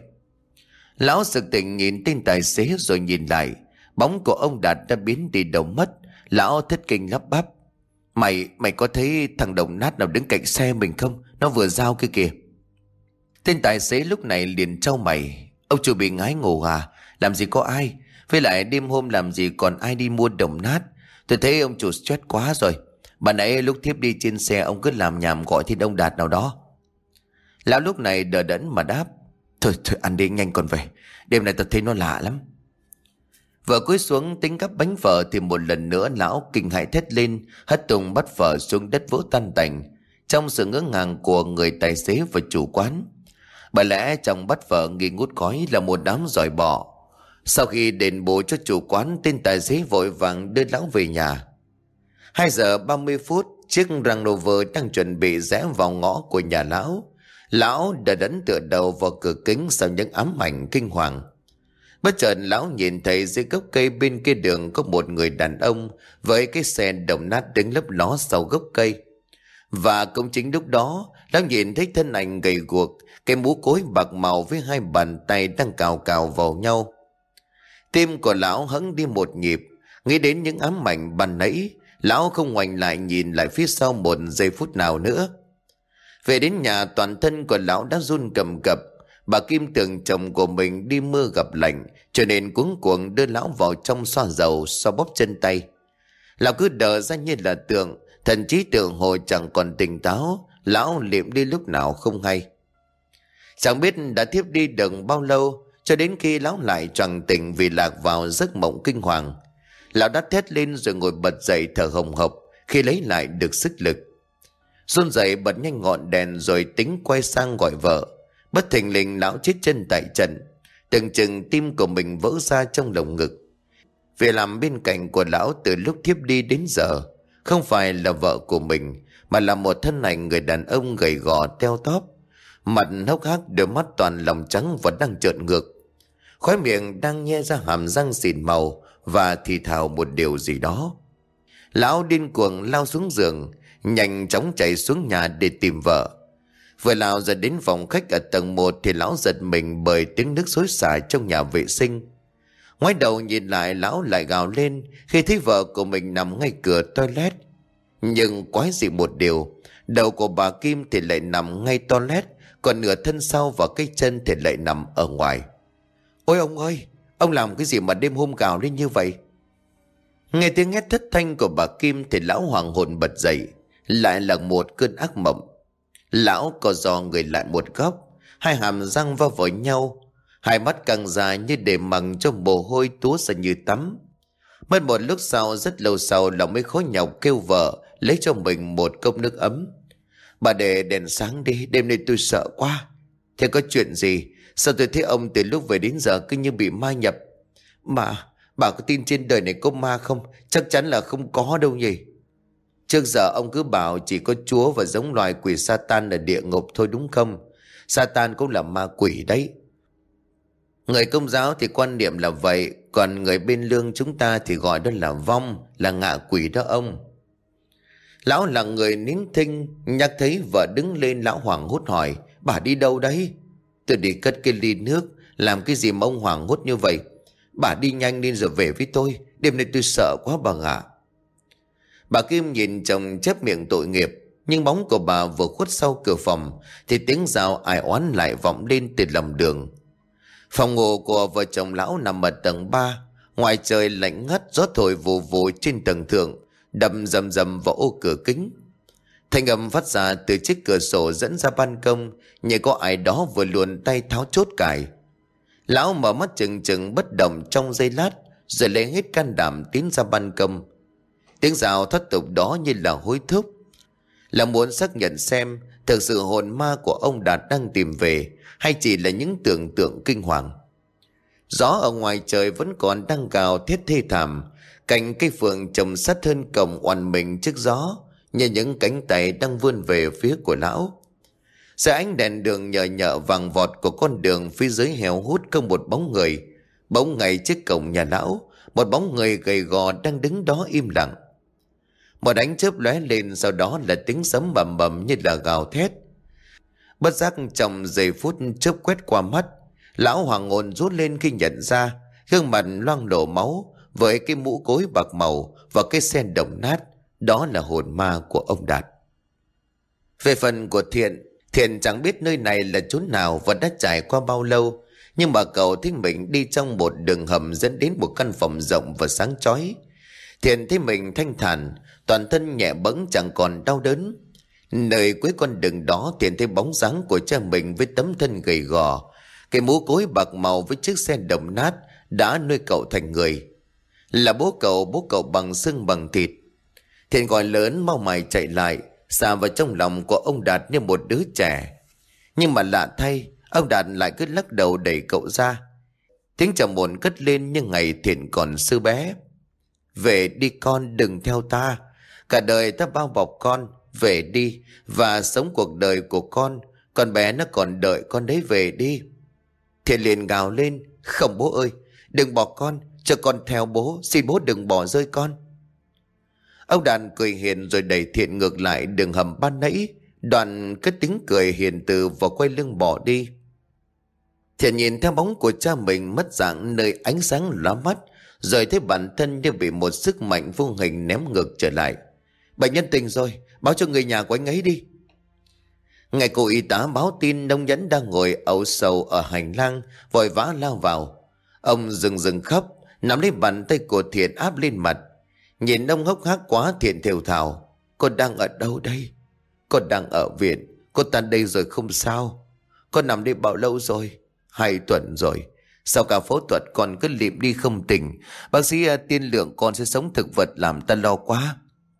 Lão sực tỉnh nhìn tên tài xế rồi nhìn lại. Bóng của ông Đạt đã biến đi đâu mất. Lão thất kinh lắp bắp: Mày có thấy thằng đồng nát nào đứng cạnh xe mình không? Nó vừa giao kia kìa. Tên tài xế lúc này liền trao mày: Ông chủ bị ngái ngủ à? Làm gì có ai. Với lại đêm hôm làm gì còn ai đi mua đồng nát. Tôi thấy ông chủ stress quá rồi. Bà nãy lúc thiếp đi trên xe ông cứ làm nhảm gọi thiên ông Đạt nào đó. Lão lúc này đờ đẫn mà đáp: Thôi ăn đi nhanh còn về. Đêm nay tôi thấy nó lạ lắm. Vợ cúi xuống tính gắp bánh phở thì một lần nữa lão kinh hãi thét lên, hất tung bát phở xuống đất vỡ tan tành. Trong sự ngỡ ngàng của người tài xế và chủ quán, bởi lẽ trong bát phở nghi ngút khói là một đám giỏi bọ. Sau khi đền bù cho chủ quán, tên tài xế vội vàng đưa lão về nhà. 2 giờ 30 phút, chiếc Range Rover đang chuẩn bị rẽ vào ngõ của nhà lão. Lão đã đấn tựa đầu vào cửa kính sau những ám ảnh kinh hoàng. Bất chợt lão nhìn thấy dưới gốc cây bên kia đường có một người đàn ông với cái xe đồng nát đứng lấp ló sau gốc cây. Và cũng chính lúc đó, lão nhìn thấy thân ảnh gầy guộc, cái mũ cối bạc màu với 2 bàn tay đang cào cào vào nhau. Tim của lão hững đi một nhịp, nghĩ đến những ám ảnh ban nãy. Lão không ngoảnh lại nhìn lại phía sau một giây phút nào nữa. Về đến nhà, toàn thân của lão đã run cầm cập. Bà Kim tưởng chồng của mình đi mưa gặp lạnh, cho nên cuống cuồng đưa lão vào trong xoa dầu, xoa bóp chân tay. Lão cứ đờ ra như là tượng, thậm chí tưởng hồi chẳng còn tỉnh táo. Lão liệm đi lúc nào không hay. Chẳng biết đã thiếp đi được bao lâu, cho đến khi lão lại choàng tỉnh vì lạc vào giấc mộng kinh hoàng. Lão đã thét lên rồi ngồi bật dậy thở hồng hộc khi lấy lại được sức lực. Run rẩy bật nhanh ngọn đèn rồi tính quay sang gọi vợ. Bất thình lình lão chết chân tại trận. Tưởng chừng tim của mình vỡ ra trong lồng ngực. Về làm bên cạnh của lão từ lúc thiếp đi đến giờ không phải là vợ của mình, mà là một thân ảnh người đàn ông gầy gò teo tóp, mặt hốc hác, đôi mắt toàn lòng trắng và đang trợn ngược. Khóe miệng đang nhe ra hàm răng xịn màu và thì thào một điều gì đó. Lão điên cuồng lao xuống giường, nhanh chóng chạy xuống nhà để tìm vợ. Vừa lao ra đến phòng khách ở tầng 1 thì lão giật mình bởi tiếng nước xối xả trong nhà vệ sinh. Ngoái đầu nhìn lại, lão lại gào lên khi thấy vợ của mình nằm ngay cửa toilet. Nhưng quái dị một điều, đầu của bà Kim thì lại nằm ngay toilet, còn nửa thân sau và cái chân thì lại nằm ở ngoài. Ôi ông ơi, ông làm cái gì mà đêm hôm gào lên như vậy? Nghe tiếng hét thất thanh của bà Kim thì lão hoàng hồn bật dậy. Lại là một cơn ác mộng. Lão co giò người lại một góc, 2 hàm răng va vào nhau, 2 mắt căng dài như để mặc cho mồ hôi túa ra như tắm. Mất một lúc sau, rất lâu sau, lão mới khó nhọc kêu vợ lấy cho mình một cốc nước ấm. Bà để đèn sáng đi, đêm nay tôi sợ quá. Thế có chuyện gì? Sao tôi thấy ông từ lúc về đến giờ cứ như bị ma nhập? Bà có tin trên đời này có ma không? Chắc chắn là không có đâu nhỉ. Trước giờ ông cứ bảo chỉ có Chúa và giống loài quỷ Satan ở địa ngục thôi đúng không? Satan cũng là ma quỷ đấy. Người Công giáo thì quan niệm là vậy, còn người bên lương chúng ta thì gọi đó là vong, là ngạ quỷ đó ông. Lão là người nín thinh, nhắc thấy vợ đứng lên lão hoảng hốt hỏi: Bà đi đâu đấy? Tôi đi cất cái ly nước. Làm cái gì mà ông hoảng hốt như vậy? Bà đi nhanh lên rồi về với tôi, đêm nay tôi sợ quá bà ạ. Bà Kim nhìn chồng chép miệng tội nghiệp, nhưng bóng của bà vừa khuất sau cửa phòng thì tiếng rào ai oán lại vọng lên từ lòng đường. Phòng ngủ của vợ chồng lão nằm ở tầng 3. Ngoài trời lạnh ngắt, gió thổi vù vù trên tầng thượng, đập rầm rầm vào ô cửa kính. Thanh âm phát ra từ chiếc cửa sổ dẫn ra ban công, như có ai đó vừa luồn tay tháo chốt cài. Lão mở mắt chừng chừng bất động trong giây lát, rồi lấy hết can đảm tiến ra ban công. Tiếng rào thoát tục đó như là hối thúc, là muốn xác nhận xem thực sự hồn ma của ông Đạt đang tìm về hay chỉ là những tưởng tượng kinh hoàng. Gió ở ngoài trời vẫn còn đang gào thét thê thảm. Cành cây phượng trồng sát hơn cổng oằn mình trước gió, như những cánh tay đang vươn về phía của lão. Dưới ánh đèn đường nhờ nhợ vàng vọt của con đường phía dưới heo hút không một bóng người. Bỗng ngay trước cổng nhà lão, một bóng người gầy gò đang đứng đó im lặng. Một ánh chớp lóe lên, sau đó là tiếng sấm bầm bầm như là gào thét. Bất giác trong giây phút chớp quét qua mắt, lão hoàng hồn rút lên khi nhận ra gương mặt loang lổ máu với cái mũ cối bạc màu và cái sen đồng nát, đó là hồn ma của ông Đạt. Về phần của Thiện chẳng biết nơi này là chốn nào và đã trải qua bao lâu, nhưng mà cậu thấy mình đi trong một đường hầm dẫn đến một căn phòng rộng và sáng chói. Thiện thấy mình thanh thản, toàn thân nhẹ bẫng chẳng còn đau đớn. Nơi cuối con đường đó, Thiện thấy bóng dáng của cha mình với tấm thân gầy gò, cái mũ cối bạc màu với chiếc xe đồng nát đã nuôi cậu thành người. Là bố cậu bằng xương bằng thịt. Thiện gọi lớn mau mày chạy lại, xà vào trong lòng của ông Đạt như một đứa trẻ. Nhưng mà lạ thay, ông Đạt lại cứ lắc đầu đẩy cậu ra. Tiếng trầm buồn cất lên như ngày Thiện còn sư bé. Về đi con, đừng theo ta. Cả đời ta bao bọc con. Về đi và sống cuộc đời của con. Con bé nó còn đợi con đấy, về đi. Thiện liền gào lên: Không bố ơi, đừng bỏ con, cho con theo bố, xin bố đừng bỏ rơi con. Ông Đạt cười hiền rồi đẩy Thiện ngược lại đường hầm ban nãy. Đoạn cất tiếng cười hiền từ và quay lưng bỏ đi. Thiện nhìn theo bóng của cha mình mất dạng nơi ánh sáng lóa mắt, rồi thấy bản thân như bị một sức mạnh vô hình ném ngược trở lại. Bệnh nhân tỉnh rồi, báo cho người nhà của anh ấy đi. Ngày cô y tá báo tin, ông Nhẫn đang ngồi âu sầu ở hành lang, vội vã lao vào. Ông rừng khóc, nắm lấy bàn tay của Thiện áp lên mặt. Nhìn ông hốc hác quá, Thiện thều thào: Con đang ở đâu đây? Con đang ở viện, con tan đây rồi không sao. Con nằm đây bao lâu rồi? 2 tuần rồi. Sau cả phẫu thuật con cứ lịm đi không tỉnh. Bác sĩ tiên lượng con sẽ sống thực vật, làm ta lo quá.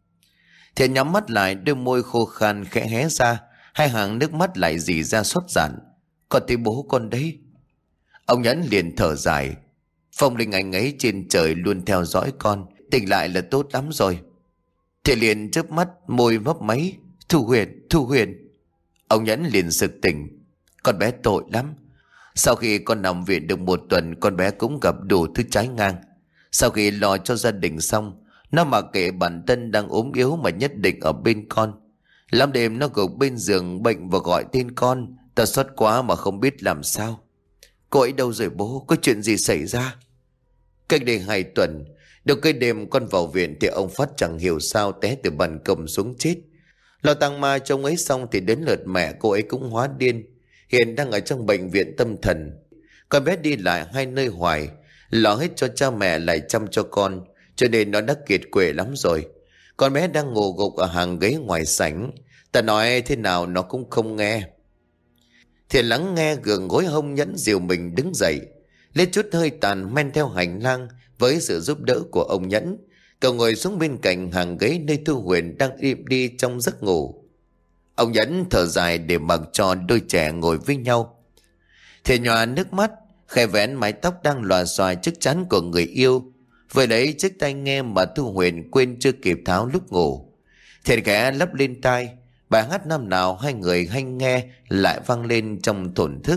Thiện nhắm mắt lại, đôi môi khô khan khẽ hé ra, 2 hàng nước mắt lại rỉ ra xót giản. Con thấy bố con đấy. Ông Nhẫn liền thở dài: Phong linh anh ấy trên trời luôn theo dõi con, tỉnh lại là tốt lắm rồi. Thiện liền chớp mắt, môi mấp máy: Thu Huyền. Ông Nhẫn liền sực tỉnh: Con bé tội lắm. Sau khi con nằm viện được 1 tuần, con bé cũng gặp đủ thứ trái ngang. Sau khi lo cho gia đình xong, nó mặc kệ bản thân đang ốm yếu mà nhất định ở bên con. Lắm đêm nó gục bên giường bệnh và gọi tên con. Ta xót quá mà không biết làm sao. Cô ấy đâu rồi bố? Có chuyện gì xảy ra? Cách đây 2 tuần, được cái đêm con vào viện thì ông Phát chẳng hiểu sao té từ ban công xuống chết. Lo tang ma trông ấy xong thì đến lượt mẹ cô ấy cũng hóa điên. Hiện đang ở trong bệnh viện tâm thần. Con bé đi lại 2 nơi hoài, lo hết cho cha mẹ lại chăm cho con, cho nên nó đã kiệt quệ lắm rồi. Con bé đang ngủ gục ở hàng ghế ngoài sảnh. Ta nói thế nào nó cũng không nghe. Thiện lắng nghe, gượng gối hông Nhẫn dìu mình đứng dậy, lấy chút hơi tàn men theo hành lang. Với sự giúp đỡ của ông Nhẫn, cậu ngồi xuống bên cạnh hàng ghế nơi Thu Huyền đang im đi trong giấc ngủ. Ông Nhẫn thở dài để mặc cho đôi trẻ ngồi với nhau. Thiện nhòa nước mắt, khẽ vén mái tóc đang lòa xòa trước trán của người yêu, vừa lấy chiếc tai nghe mà Thu Huyền quên chưa kịp tháo lúc ngủ. Thiện khẽ lấp lên tai, bài hát năm nào 2 người hay nghe lại vang lên trong thổn thức.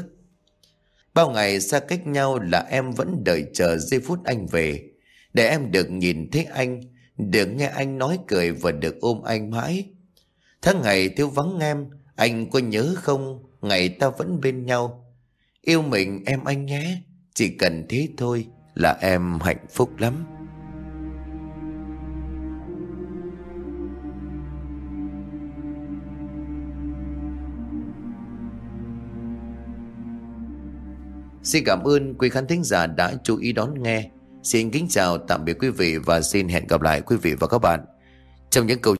Bao ngày xa cách nhau là em vẫn đợi chờ giây phút anh về, để em được nhìn thấy anh, được nghe anh nói cười và được ôm anh mãi. Tháng ngày thiếu vắng em, anh có nhớ không? Ngày ta vẫn bên nhau. Yêu mình em anh nhé, chỉ cần thế thôi là em hạnh phúc lắm. Xin cảm ơn quý khán thính giả đã chú ý đón nghe. Xin kính chào tạm biệt quý vị và xin hẹn gặp lại quý vị và các bạn trong những câu